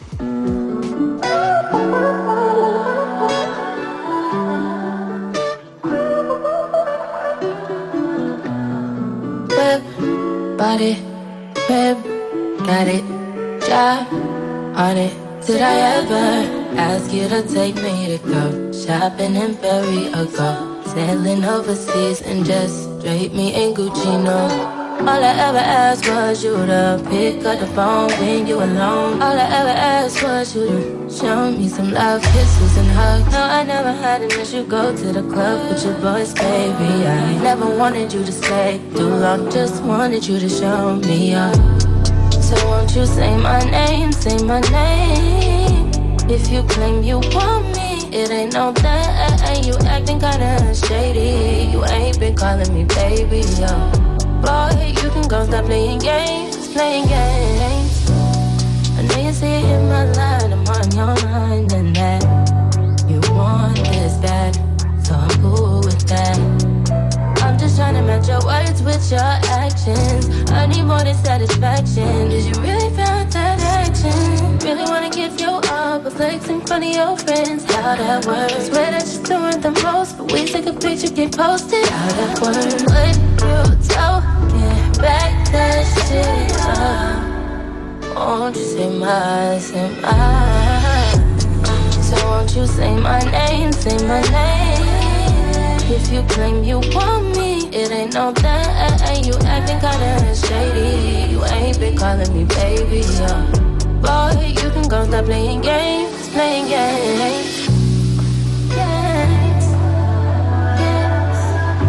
Whip, body, whip, got it, job on it. Did I ever ask you to take me to go shopping in Paris or go sailing overseas and just drape me in Gucci? No. All I ever asked was you to pick up the phone when you alone. All I ever asked was you to show me some love, kisses and hugs. No, I never had an issue, go to the club with your boys, baby. I never wanted you to stay too long, just wanted you to show me up. So won't you say my name, say my name. If you claim you want me, it ain't no that. You acting kinda shady, you ain't been calling me baby, yo. Boy, you can go stop playing games, playing games. I know you see it in my line, I'm on your mind and that you want this bad, so I'm cool with that. I'm just trying to match your words with your actions. I need more than satisfaction. Did you really found that action? Really wanna give you up, but flex in front of your friends. How that works? Swear that you're doing the most, but we take a picture, get posted. How that works? Would you tell me back that shit up? Won't you say my, say my? So won't you say my name, say my name? If you claim you want me, it ain't no that. You acting kinda shady, you ain't been calling me baby, yo. Boy, you can go stop playing games, playing games. Games, games,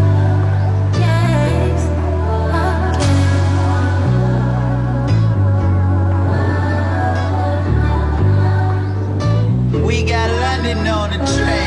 games, okay. We got London on the train.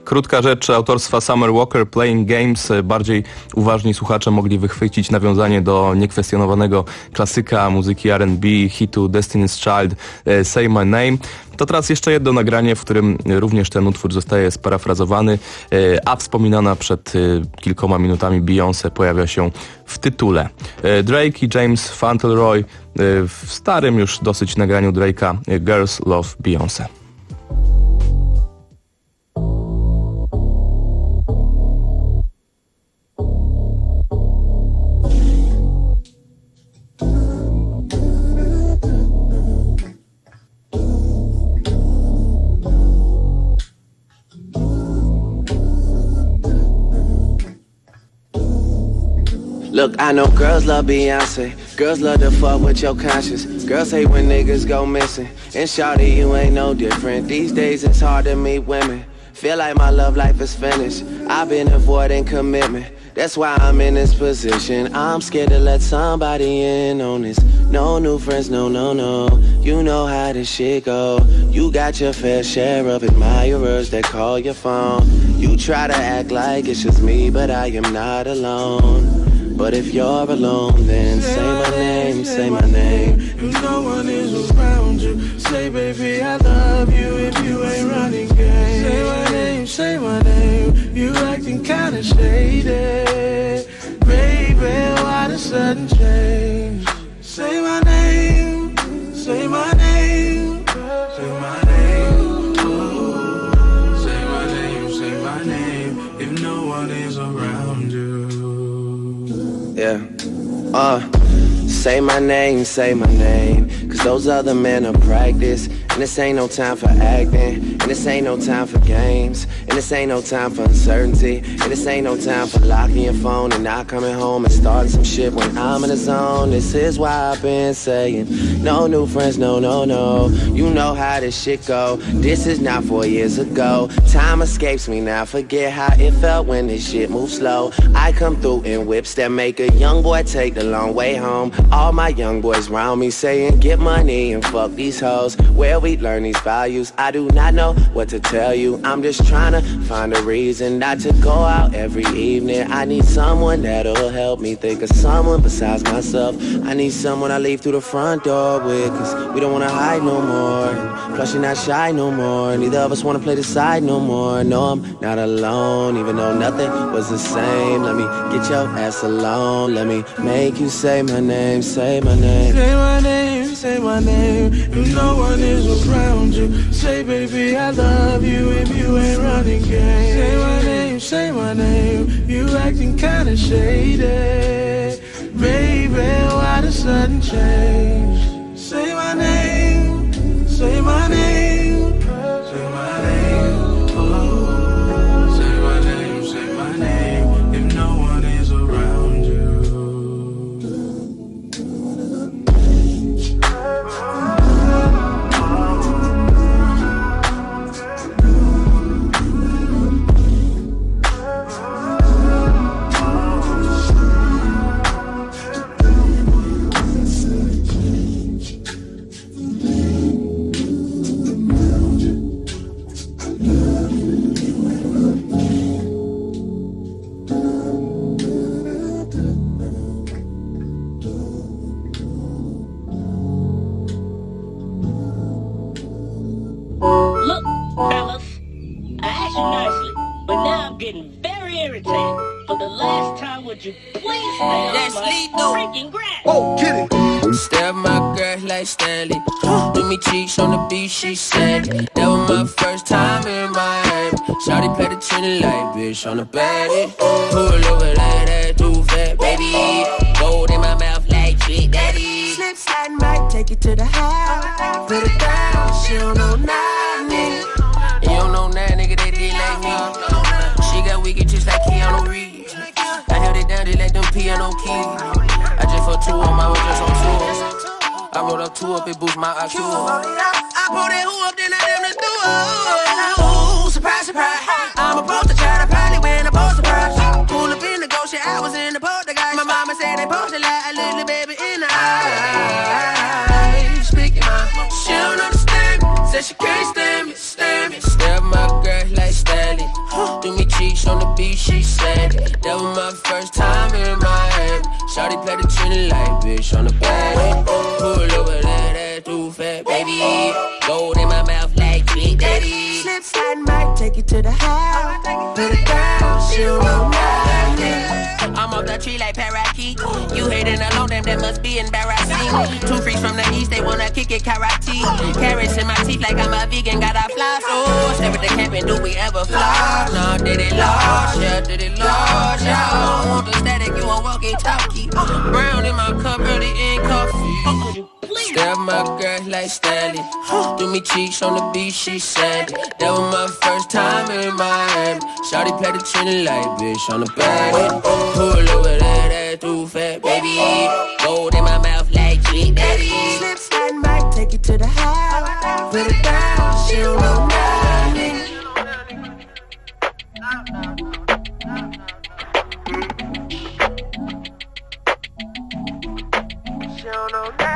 Krótka rzecz autorstwa Summer Walker, Playing Games. Bardziej uważni słuchacze mogli wychwycić nawiązanie do niekwestionowanego klasyka muzyki R and B, hitu Destiny's Child, Say My Name. To teraz jeszcze jedno nagranie, w którym również ten utwór zostaje sparafrazowany, a wspominana przed kilkoma minutami Beyoncé pojawia się w tytule. Drake i James Fauntleroy w starym już dosyć nagraniu Drake'a Girls Love Beyoncé. Look, I know girls love Beyonce. Girls love to fuck with your conscience. Girls hate when niggas go missing. And shawty, you ain't no different. These days it's hard to meet women. Feel like my love life is finished. I've been avoiding commitment. That's why I'm in this position. I'm scared to let somebody in on this. No new friends, no, no, no. You know how this shit go. You got your fair share of admirers that call your phone. You try to act like it's just me, but I am not alone. But if you're alone, then say my name, say my name. If no one is around you, say baby I love you if you ain't running game. Say my name, say my name. You acting kinda shady. Baby, why the sudden change? Say my name, say my name. Say my name, oh. Say my name, say my name. If no one is around you. Yeah, uh, say my name, say my name. Cause those other men are practice. And this ain't no time for acting. And this ain't no time for games. And this ain't no time for uncertainty. And this ain't no time for locking your phone and not coming home and starting some shit when I'm in the zone. This is why I've been saying no new friends, no, no, no. You know how this shit go. This is not four years ago. Time escapes me now. Forget how it felt when this shit moves slow. I come through in whips that make a young boy take the long way home. All my young boys round me saying get money and fuck these hoes. Where we learn these values, I do not know what to tell you. I'm just trying to find a reason not to go out every evening. I need someone that'll help me think of someone besides myself. I need someone I leave through the front door with. Cause we don't wanna hide no more. Plus you're not shy no more. Neither of us wanna play the side no more. No, I'm not alone, even though nothing was the same. Let me get your ass alone. Let me make you say my name, say my name. Say my name, say my name. If no one is around you, say baby I love you if you ain't running game. Say my name, say my name. You acting kinda shady. Baby, why the sudden change? Say my name, say my name. Say my name, oh. Say my name, say my name. If no one is around you. Look, fellas, I asked you nicely, but now I'm getting very irritated. For the last time, would you please stay on That's my lethal. freaking grass? Oh, get it. Step my girl like Stanley. Do me cheeks on the beach, she sang. That was my first time in Miami. Shawty play the chin like bitch on the baddie. Pull over like that, too fat, baby. Gold in my mouth like Trick Daddy. Slip slide might take it to the house. Put it down, she don't know nothing. You don't know that nigga that did like me. She got wicked just like Keanu Reeves. I held it down just like them piano keys. I just fucked two on my way just on tour. I rolled up two up, it boost my I Q. I pulled that who up, then I damn near threw up. Ooh, surprise, surprise. I'm a poster child, I probably win a poster prize. Pull up in the ghost, yeah, I was in the poster guys. My mama said they posted like a little baby in the eyes. Speaking my, she don't understand me. Said she can't stand me, stand me. Step my girl like Stanley. beat, she said. That was my first time in Miami. Shawty played the tune like bitch on the bed. Pull over there, that too fat, baby. Gold in my mouth like Big Daddy. Slip, slide, might take you to the house. Put it down, she don't know nothing. I'm off the tree like parakeet. You hating alone, them that must be embarrassing. Two freaks from the east, they wanna kick it karate. Carrots in my teeth like I'm a vegan, got a fly. Oh, step at the camping, do we ever fly? No, did it large, yeah, did it large, yeah. I don't want the static, you want walkie-talkie. Brown in my cup, early in coffee. Step my girl like Stanley. Do me cheeks on the beach, she said. That was my first time in Miami. Shawty played the tune like bitch on the bed. Pull over there, that too fat, baby. Gold in my mouth like Big Daddy. Slip, slide, might take you to the house. Put it down, she don't know nothing. She don't know nothing.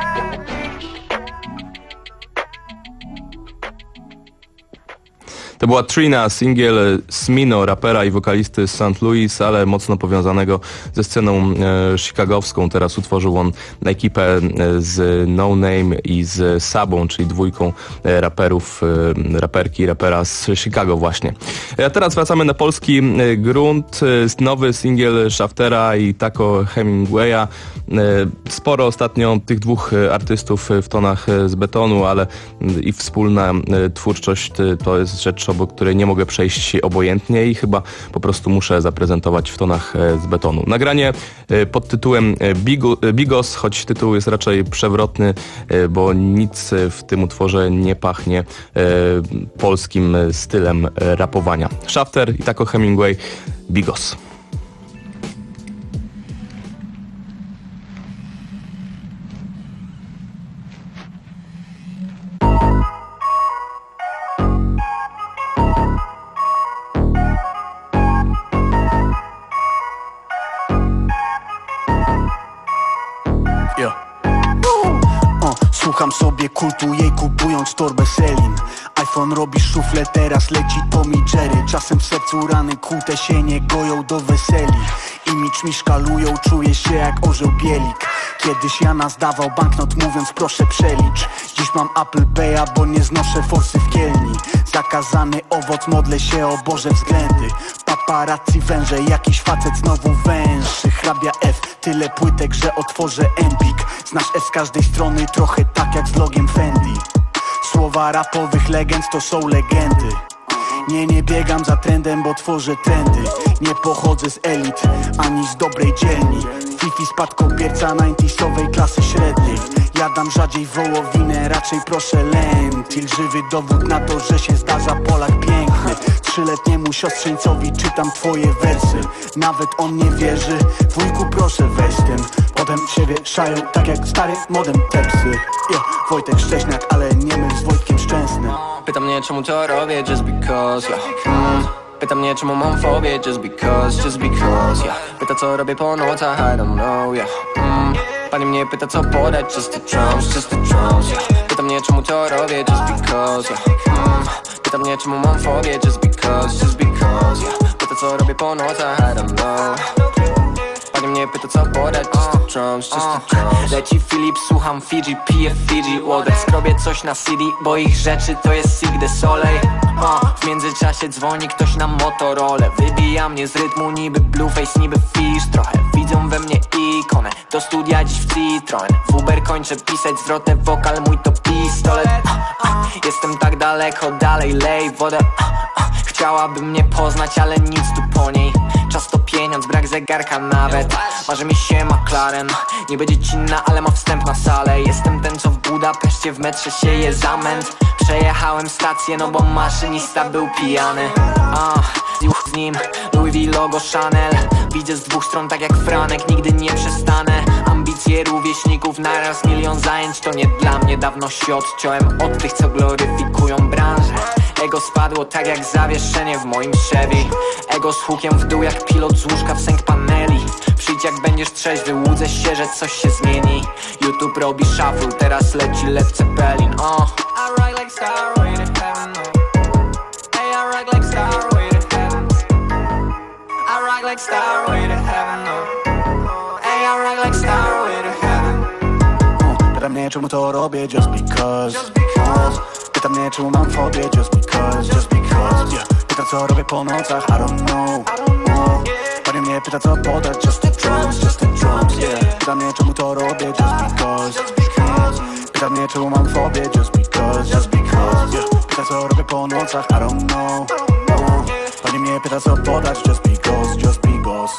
To była Trina, singiel Smino, rapera i wokalisty z Saint Louis, ale mocno powiązanego ze sceną e, chicagowską. Teraz utworzył on ekipę z No Name i z Sabą, czyli dwójką e, raperów, e, raperki i rapera z Chicago właśnie. A teraz wracamy na polski e, grunt. E, nowy singiel Shaftera i Taco Hemingwaya. E, sporo ostatnio tych dwóch artystów w tonach z betonu, ale e, i wspólna e, twórczość e, to jest rzecz, obok której nie mogę przejść obojętnie i chyba po prostu muszę zaprezentować w tonach z betonu. Nagranie pod tytułem Bigos, choć tytuł jest raczej przewrotny, bo nic w tym utworze nie pachnie polskim stylem rapowania. Shafter i Taco Hemingway, Bigos. Słucham sobie kultu jej kupując torbę Selin. iPhone robi szuflę, teraz leci Tom i Jerry. Czasem w sercu rany kłute się nie goją do weseli. Imidż mi szkalują, czuję się jak orzeł bielik. Kiedyś Jana zdawał banknot mówiąc proszę przelicz. Dziś mam Apple Pay'a, bo nie znoszę forsy w Kielni. Zakazany owoc, modlę się o Boże względy. Paparazzi węże, jakiś facet znowu węży. Hrabia F, tyle płytek, że otworzę Empik. Znasz F z każdej strony, trochę tak jak z logiem Fendi. Słowa rapowych legend to są legendy. Nie, nie biegam za trendem, bo tworzę trendy. Nie pochodzę z elit, ani z dobrej dzielni. Fifi spadkobierca dziewięćdziesiątowej klasy średniej. Jadam rzadziej wołowinę, raczej proszę lentil. Żywy dowód na to, że się zdarza Polak piękny. Trzyletniemu siostrzeńcowi czytam twoje wersy. Nawet on nie wierzy, wujku proszę weź tym. Potem się wieszają, tak jak stary modem Pepsy. Jo, Wojtek Szcześniak, ale nie myl z Wojtkiem Szczęsnym. Pyta mnie czemu to robię, just because, yeah. mm. Pyta mnie czemu mam fobię, just because, just because, yeah. Pyta co robię po nocach, I don't know, yeah. mm. Pani mnie pyta co podać, just the drums, just the drums, yeah. Pyta mnie czemu to robię, just because, yeah. mm. Pyta mnie czemu mam fobię, just because, just because, yeah. Pyta co robię po nocach, I don't know. Pani mnie pyta co podać, just the drums, just the drums. Leci Filip, słucham Fiji, piję Fiji Water. Skrobię coś na C D, bo ich rzeczy to jest Sig de Soleil. uh, W międzyczasie dzwoni ktoś na Motorola. Wybija mnie z rytmu niby Blueface, niby Fish. Trochę widzą we mnie ikonę, do studia dziś w Citroen. W Uber kończę pisać zwrotę, wokal mój to pistolet. uh, uh, Jestem tak daleko, dalej lej wodę. uh, uh, Chciałaby mnie poznać, ale nic tu po niej. Czas to pieniądz, brak zegarka nawet. Marzy mi się McLaren, nie będzie cinna, ale ma wstęp na salę. Jestem ten co w Budapeszcie w metrze sieje zamęt. Przejechałem stację, no bo maszynista był pijany. A, z nim Louis V, logo Chanel. Widzę z dwóch stron tak jak Franek, nigdy nie przestanę. Ambicje rówieśników, naraz milion zajęć. To nie dla mnie, dawno się odciąłem od tych co gloryfikują branżę. Ego spadło tak jak zawieszenie w moim Chevy. Ego z hukiem w dół jak pilot z łóżka w sęk paneli. Przyjdź jak będziesz trzeźwy, łudzę się, że coś się zmieni. YouTube robi shuffle, teraz leci Led Zeppelin. uh. I rock like Starway to heaven, no. Hey, I rock like Starway to heaven. like Starway to heaven, no. Ej, I rock like Starway to heaven. Pytam mnie czemu to robię, just because, just because. Pytam mnie czemu mam fobię, just because, just because, yeah. Pyta co robię po nocach, I don't know, I don't know. Pani mnie pyta co podać, just the drums, just the drums, yeah. Pyta mnie czemu to robię, just because, just because. Pyta mnie czemu mam fobię, just because, just because, yeah. Pyta co robię po nocach, I don't know, no. Pani mnie pyta co podać, just because, just because.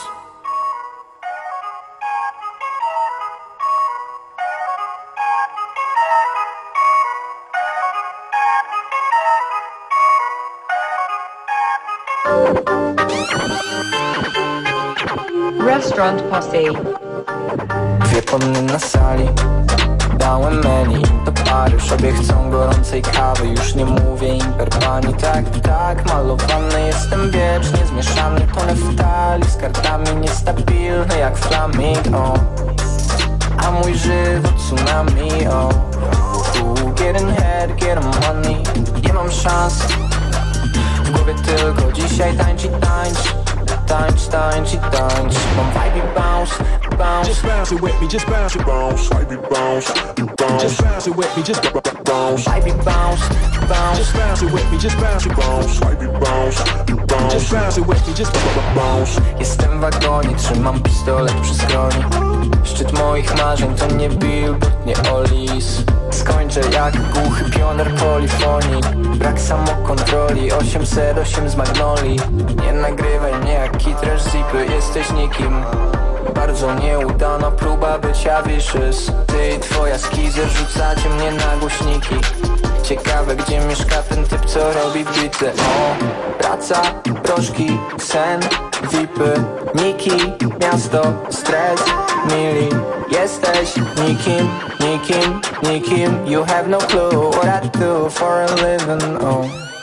Restaurant Posse. Dwie panny na sali, dałem menu do pary. Już obie chcą gorącej kawy, już nie mówię imper pani. Tak, tak, malowany jestem wiecznie, zmieszany to neftali. Z kartami niestabilny jak flamingo, a mój żywot tsunami, oh. Ooh, getting head, getting money. Nie mam szans, w głowie tylko dzisiaj tańcz i tańcz. Tańcz, tańcz i tańcz. Mam vibe bounce, bounce. Just bounce it with me, just bounce it, bounce. Vibe bounce, bounce. Just bounce it with me, just bounce. Vibe bounce, bounce. Just bounce it with me, just bounce it, bounce. Vibe bounce, bounce. Just bounce it with me, just bounce. Jestem w wagonie, trzymam pistolet przy skroni. Szczyt moich marzeń to nie billboard, nie Olis. Skończę jak głuchy pioner polifonii. Brak samokontroli, osiemset osiem z Magnolii. Nie nagrywaj mnie jak kitraż zipy, jesteś nikim. Bardzo nieudana próba bycia vicious. Ty i twoja skizer rzucacie mnie na głośniki. Ciekawe gdzie mieszka ten typ co robi bity. O, praca, proszki, sen, vipy, niki, miasto, stres, mili. Jesteś nikim, nikim, nikim. You have no clue what I do for a living, oh.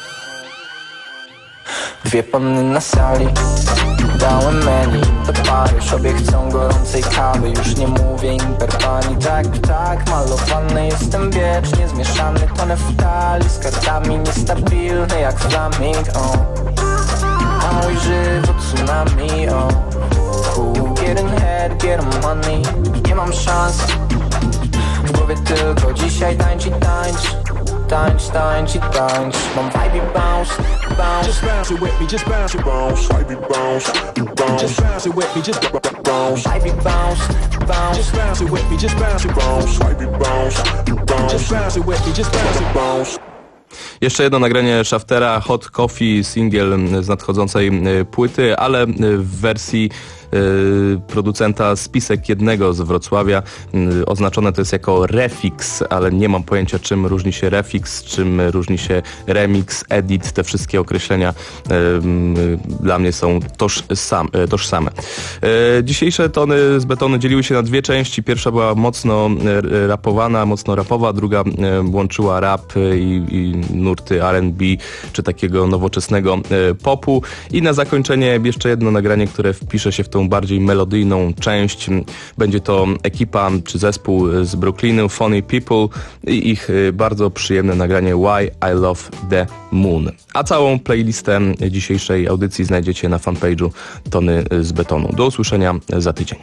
Dwie panny na sali, dałem menu do pary. Obie chcą gorącej kawy, już nie mówię imper pani. Tak, tak, malowany jestem wiecznie, zmieszany to neftali. Z kartami niestabilny jak flamingo, a mój żywot tsunami, oh. Cool, getting head, getting money. Nie mam szans, w głowie tylko dzisiaj tańcz i tańcz. Tańcz, tańcz i tańcz. Mam vibe bounce, bounce. Just bounce it with me, just bounce it, bounce. Vibe bounce, bounce. Just bounce it with me, just bounce. Vibe bounce, bounce. Just bounce it with me, just bounce it, bounce. Vibe bounce, bounce. Just bounce it with me, just bounce it, bounce. Jeszcze jedno nagranie Shaftera, Hot Coffee, singiel z nadchodzącej płyty, ale w wersji producenta Spisek Jednego z Wrocławia. Oznaczone to jest jako refix, ale nie mam pojęcia czym różni się refix, czym różni się remix, edit. Te wszystkie określenia dla mnie są tożsam, tożsame. Dzisiejsze tony z betonu dzieliły się na dwie części. Pierwsza była mocno rapowana, mocno rapowa, druga łączyła rap i, i nurty R and B, czy takiego nowoczesnego popu. I na zakończenie jeszcze jedno nagranie, które wpisze się w tą bardziej melodyjną część. Będzie to ekipa czy zespół z Brooklynu, Funny People i ich bardzo przyjemne nagranie Why I Love the Moon. A całą playlistę dzisiejszej audycji znajdziecie na fanpage'u Tony z Betonu. Do usłyszenia za tydzień.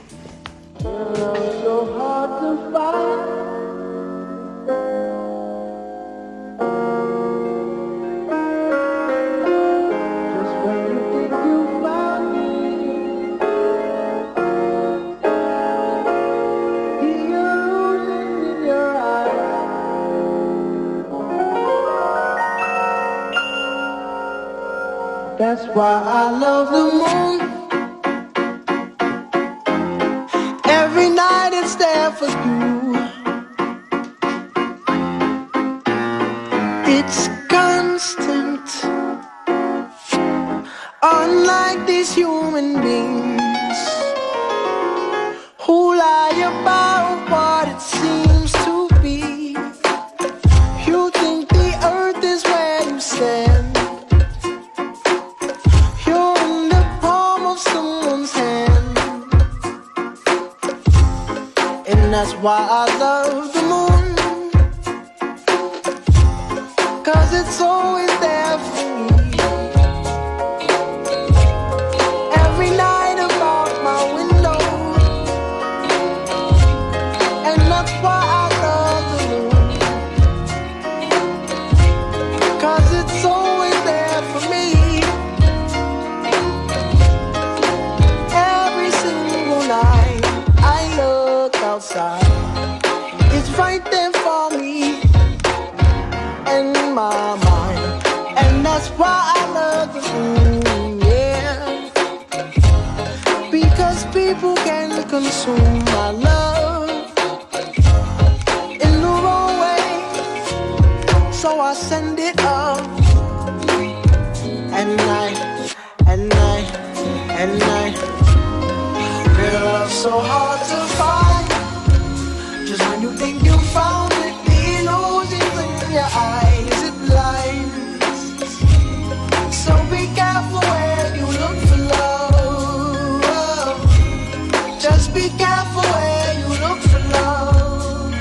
That's why I love the moon. Every night it's there for you. It's constant, unlike these human beings who lie about what it seems to be. You think the earth is where you stand. That's why I love the moon, 'cause it's always there for me. Every night of why I love the moon, yeah. Because people can consume my love in the wrong way, so I send it up at night, at night, at night. Real love so hard to find. Just when you think you found it, the illusions in your eyes, it blinds. So be careful where you look for love. Just be careful where you look for love.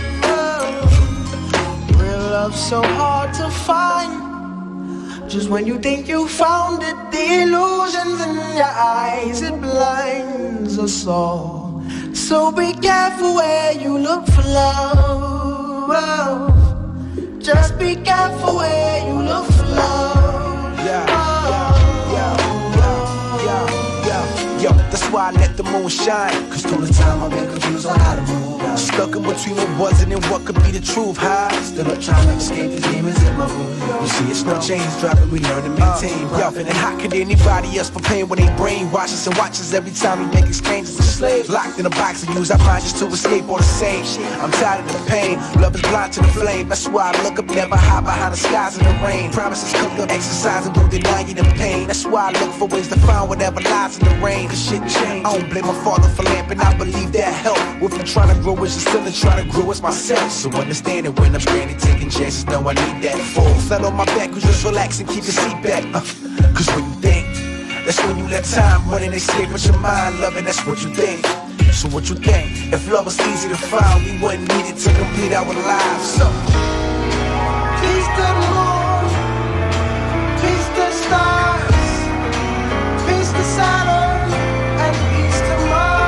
Real love so hard to find. Just when you think you found it, the illusions in your eyes, it blinds us all. So be careful where you look for love. Just be careful where you look for love. Yeah, yeah, yeah, yeah, yeah, yeah. That's why I let the moon shine. Cause through the time I've been confused on how to move. Stuck in between what wasn't and what could be the truth, huh? Still up trying to escape the demons in my room. You see, it's no chains dropping, we learn to maintain. Uh, yo, and how could anybody else for pain when they brainwash us and watch us every time we make exchanges of slaves? Locked in a box and use our minds just to escape all the same shit. I'm tired of the pain, love is blind to the flame. That's why I look up, never hide behind the skies in the rain. Promises cooked up, exercise and won't deny you the pain. That's why I look for ways to find whatever lies in the rain. Cause shit changed. I don't blame my father for lamping, I believe that help. If I'm trying to grow, it's just still trying to grow as myself. So understand it when I'm stranded, taking chances, know I need that. Fall flat on my back, cause just relax and keep your seat back. uh, Cause when you think, that's when you let time run and escape with your mind, loving, that's what you think. So what you think? If love was easy to find, we wouldn't need it to complete our lives. So peace to the moon, peace to the stars, peace to Saturn, and peace to Mars.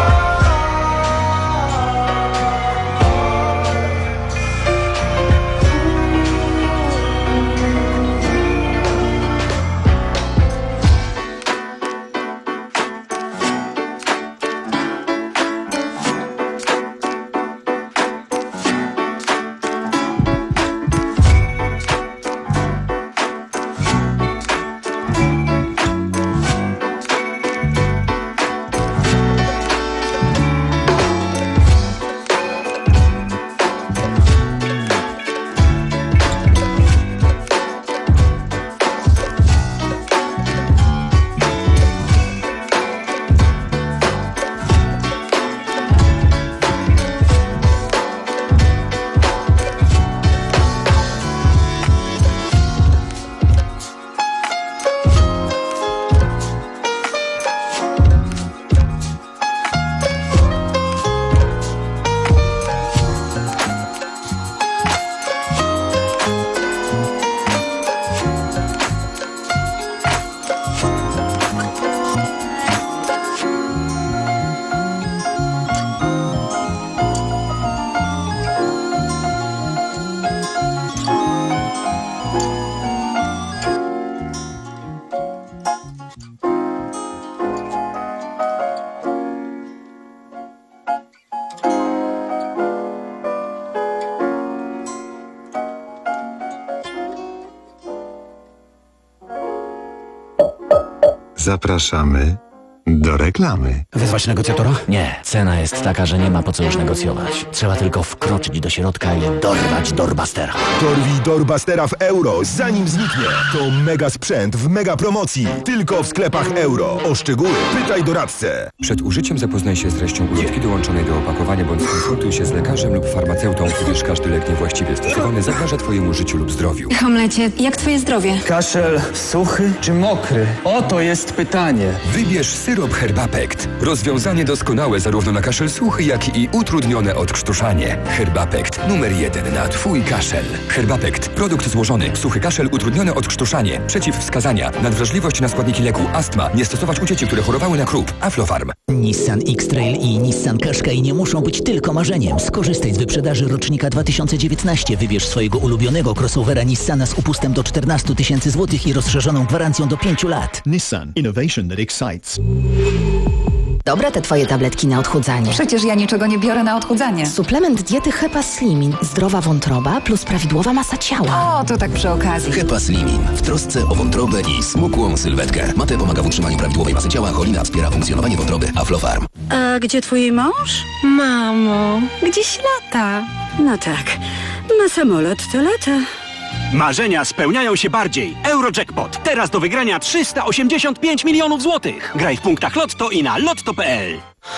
Zapraszamy do reklamy. Wezwać negocjatora? Nie, cena jest taka, że nie ma po co już negocjować. Trzeba tylko wkroczyć do środka i dorwać Doorbustera. Dorwij Doorbustera w euro, zanim zniknie. To mega sprzęt w mega promocji. Tylko w sklepach euro. O szczegóły pytaj doradcę. Przed użyciem zapoznaj się z treścią ulotki dołączonej do opakowania, bądź skonsultuj się z lekarzem lub farmaceutą, gdyż każdy lek niewłaściwie stosowany zagraża twojemu życiu lub zdrowiu. Hamlecie, jak twoje zdrowie? Kaszel suchy czy mokry? Oto jest pytanie. Wybierz syrop Herbapekt. Rozwiązanie doskonałe zarówno na kaszel suchy, jak i utrudnione odkrztuszanie. Herbapekt numer jeden na twój kaszel. Herbapekt. Produkt złożony. Suchy kaszel, utrudnione odkrztuszanie. Przeciwwskazania. Nadwrażliwość na składniki leku. Astma. Nie stosować u dzieci, które chorowały na krób. Aflofarm. Nissan X-Trail i Nissan Qashqai nie muszą być tylko marzeniem. Skorzystaj z wyprzedaży rocznika dwa tysiące dziewiętnaście. Wybierz swojego ulubionego crossovera Nissana z upustem do czternaście tysięcy złotych i rozszerzoną gwarancją do pięciu lat. Nissan. Innovation that excites. Dobre te twoje tabletki na odchudzanie. Przecież ja niczego nie biorę na odchudzanie. Suplement diety Hepa Slimin. Zdrowa wątroba plus prawidłowa masa ciała. O, to tak przy okazji. Hepa Slimin. W trosce o wątrobę i smukłą sylwetkę. Mate pomaga w utrzymaniu prawidłowej masy ciała, cholina wspiera funkcjonowanie wątroby. Aflofarm. A gdzie twój mąż? Mamo, gdzieś lata. No tak, na samolot to lata. Marzenia spełniają się bardziej. Eurojackpot. Teraz do wygrania trzysta osiemdziesiąt pięć milionów złotych. Graj w punktach Lotto i na lotto kropka p l.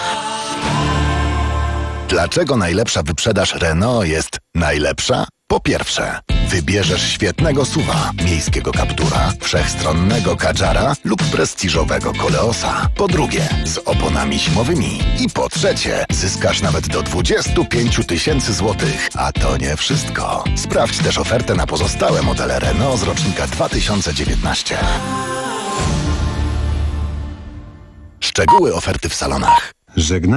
Dlaczego najlepsza wyprzedaż Renault jest najlepsza? Po pierwsze, wybierzesz świetnego suwa, miejskiego Captura, wszechstronnego Kadżara lub prestiżowego Koleosa. Po drugie, z oponami zimowymi. I po trzecie, zyskasz nawet do dwadzieścia pięć tysięcy złotych. A to nie wszystko. Sprawdź też ofertę na pozostałe modele Renault z rocznika dwa tysiące dziewiętnaście. Szczegóły oferty w salonach. Żegnam.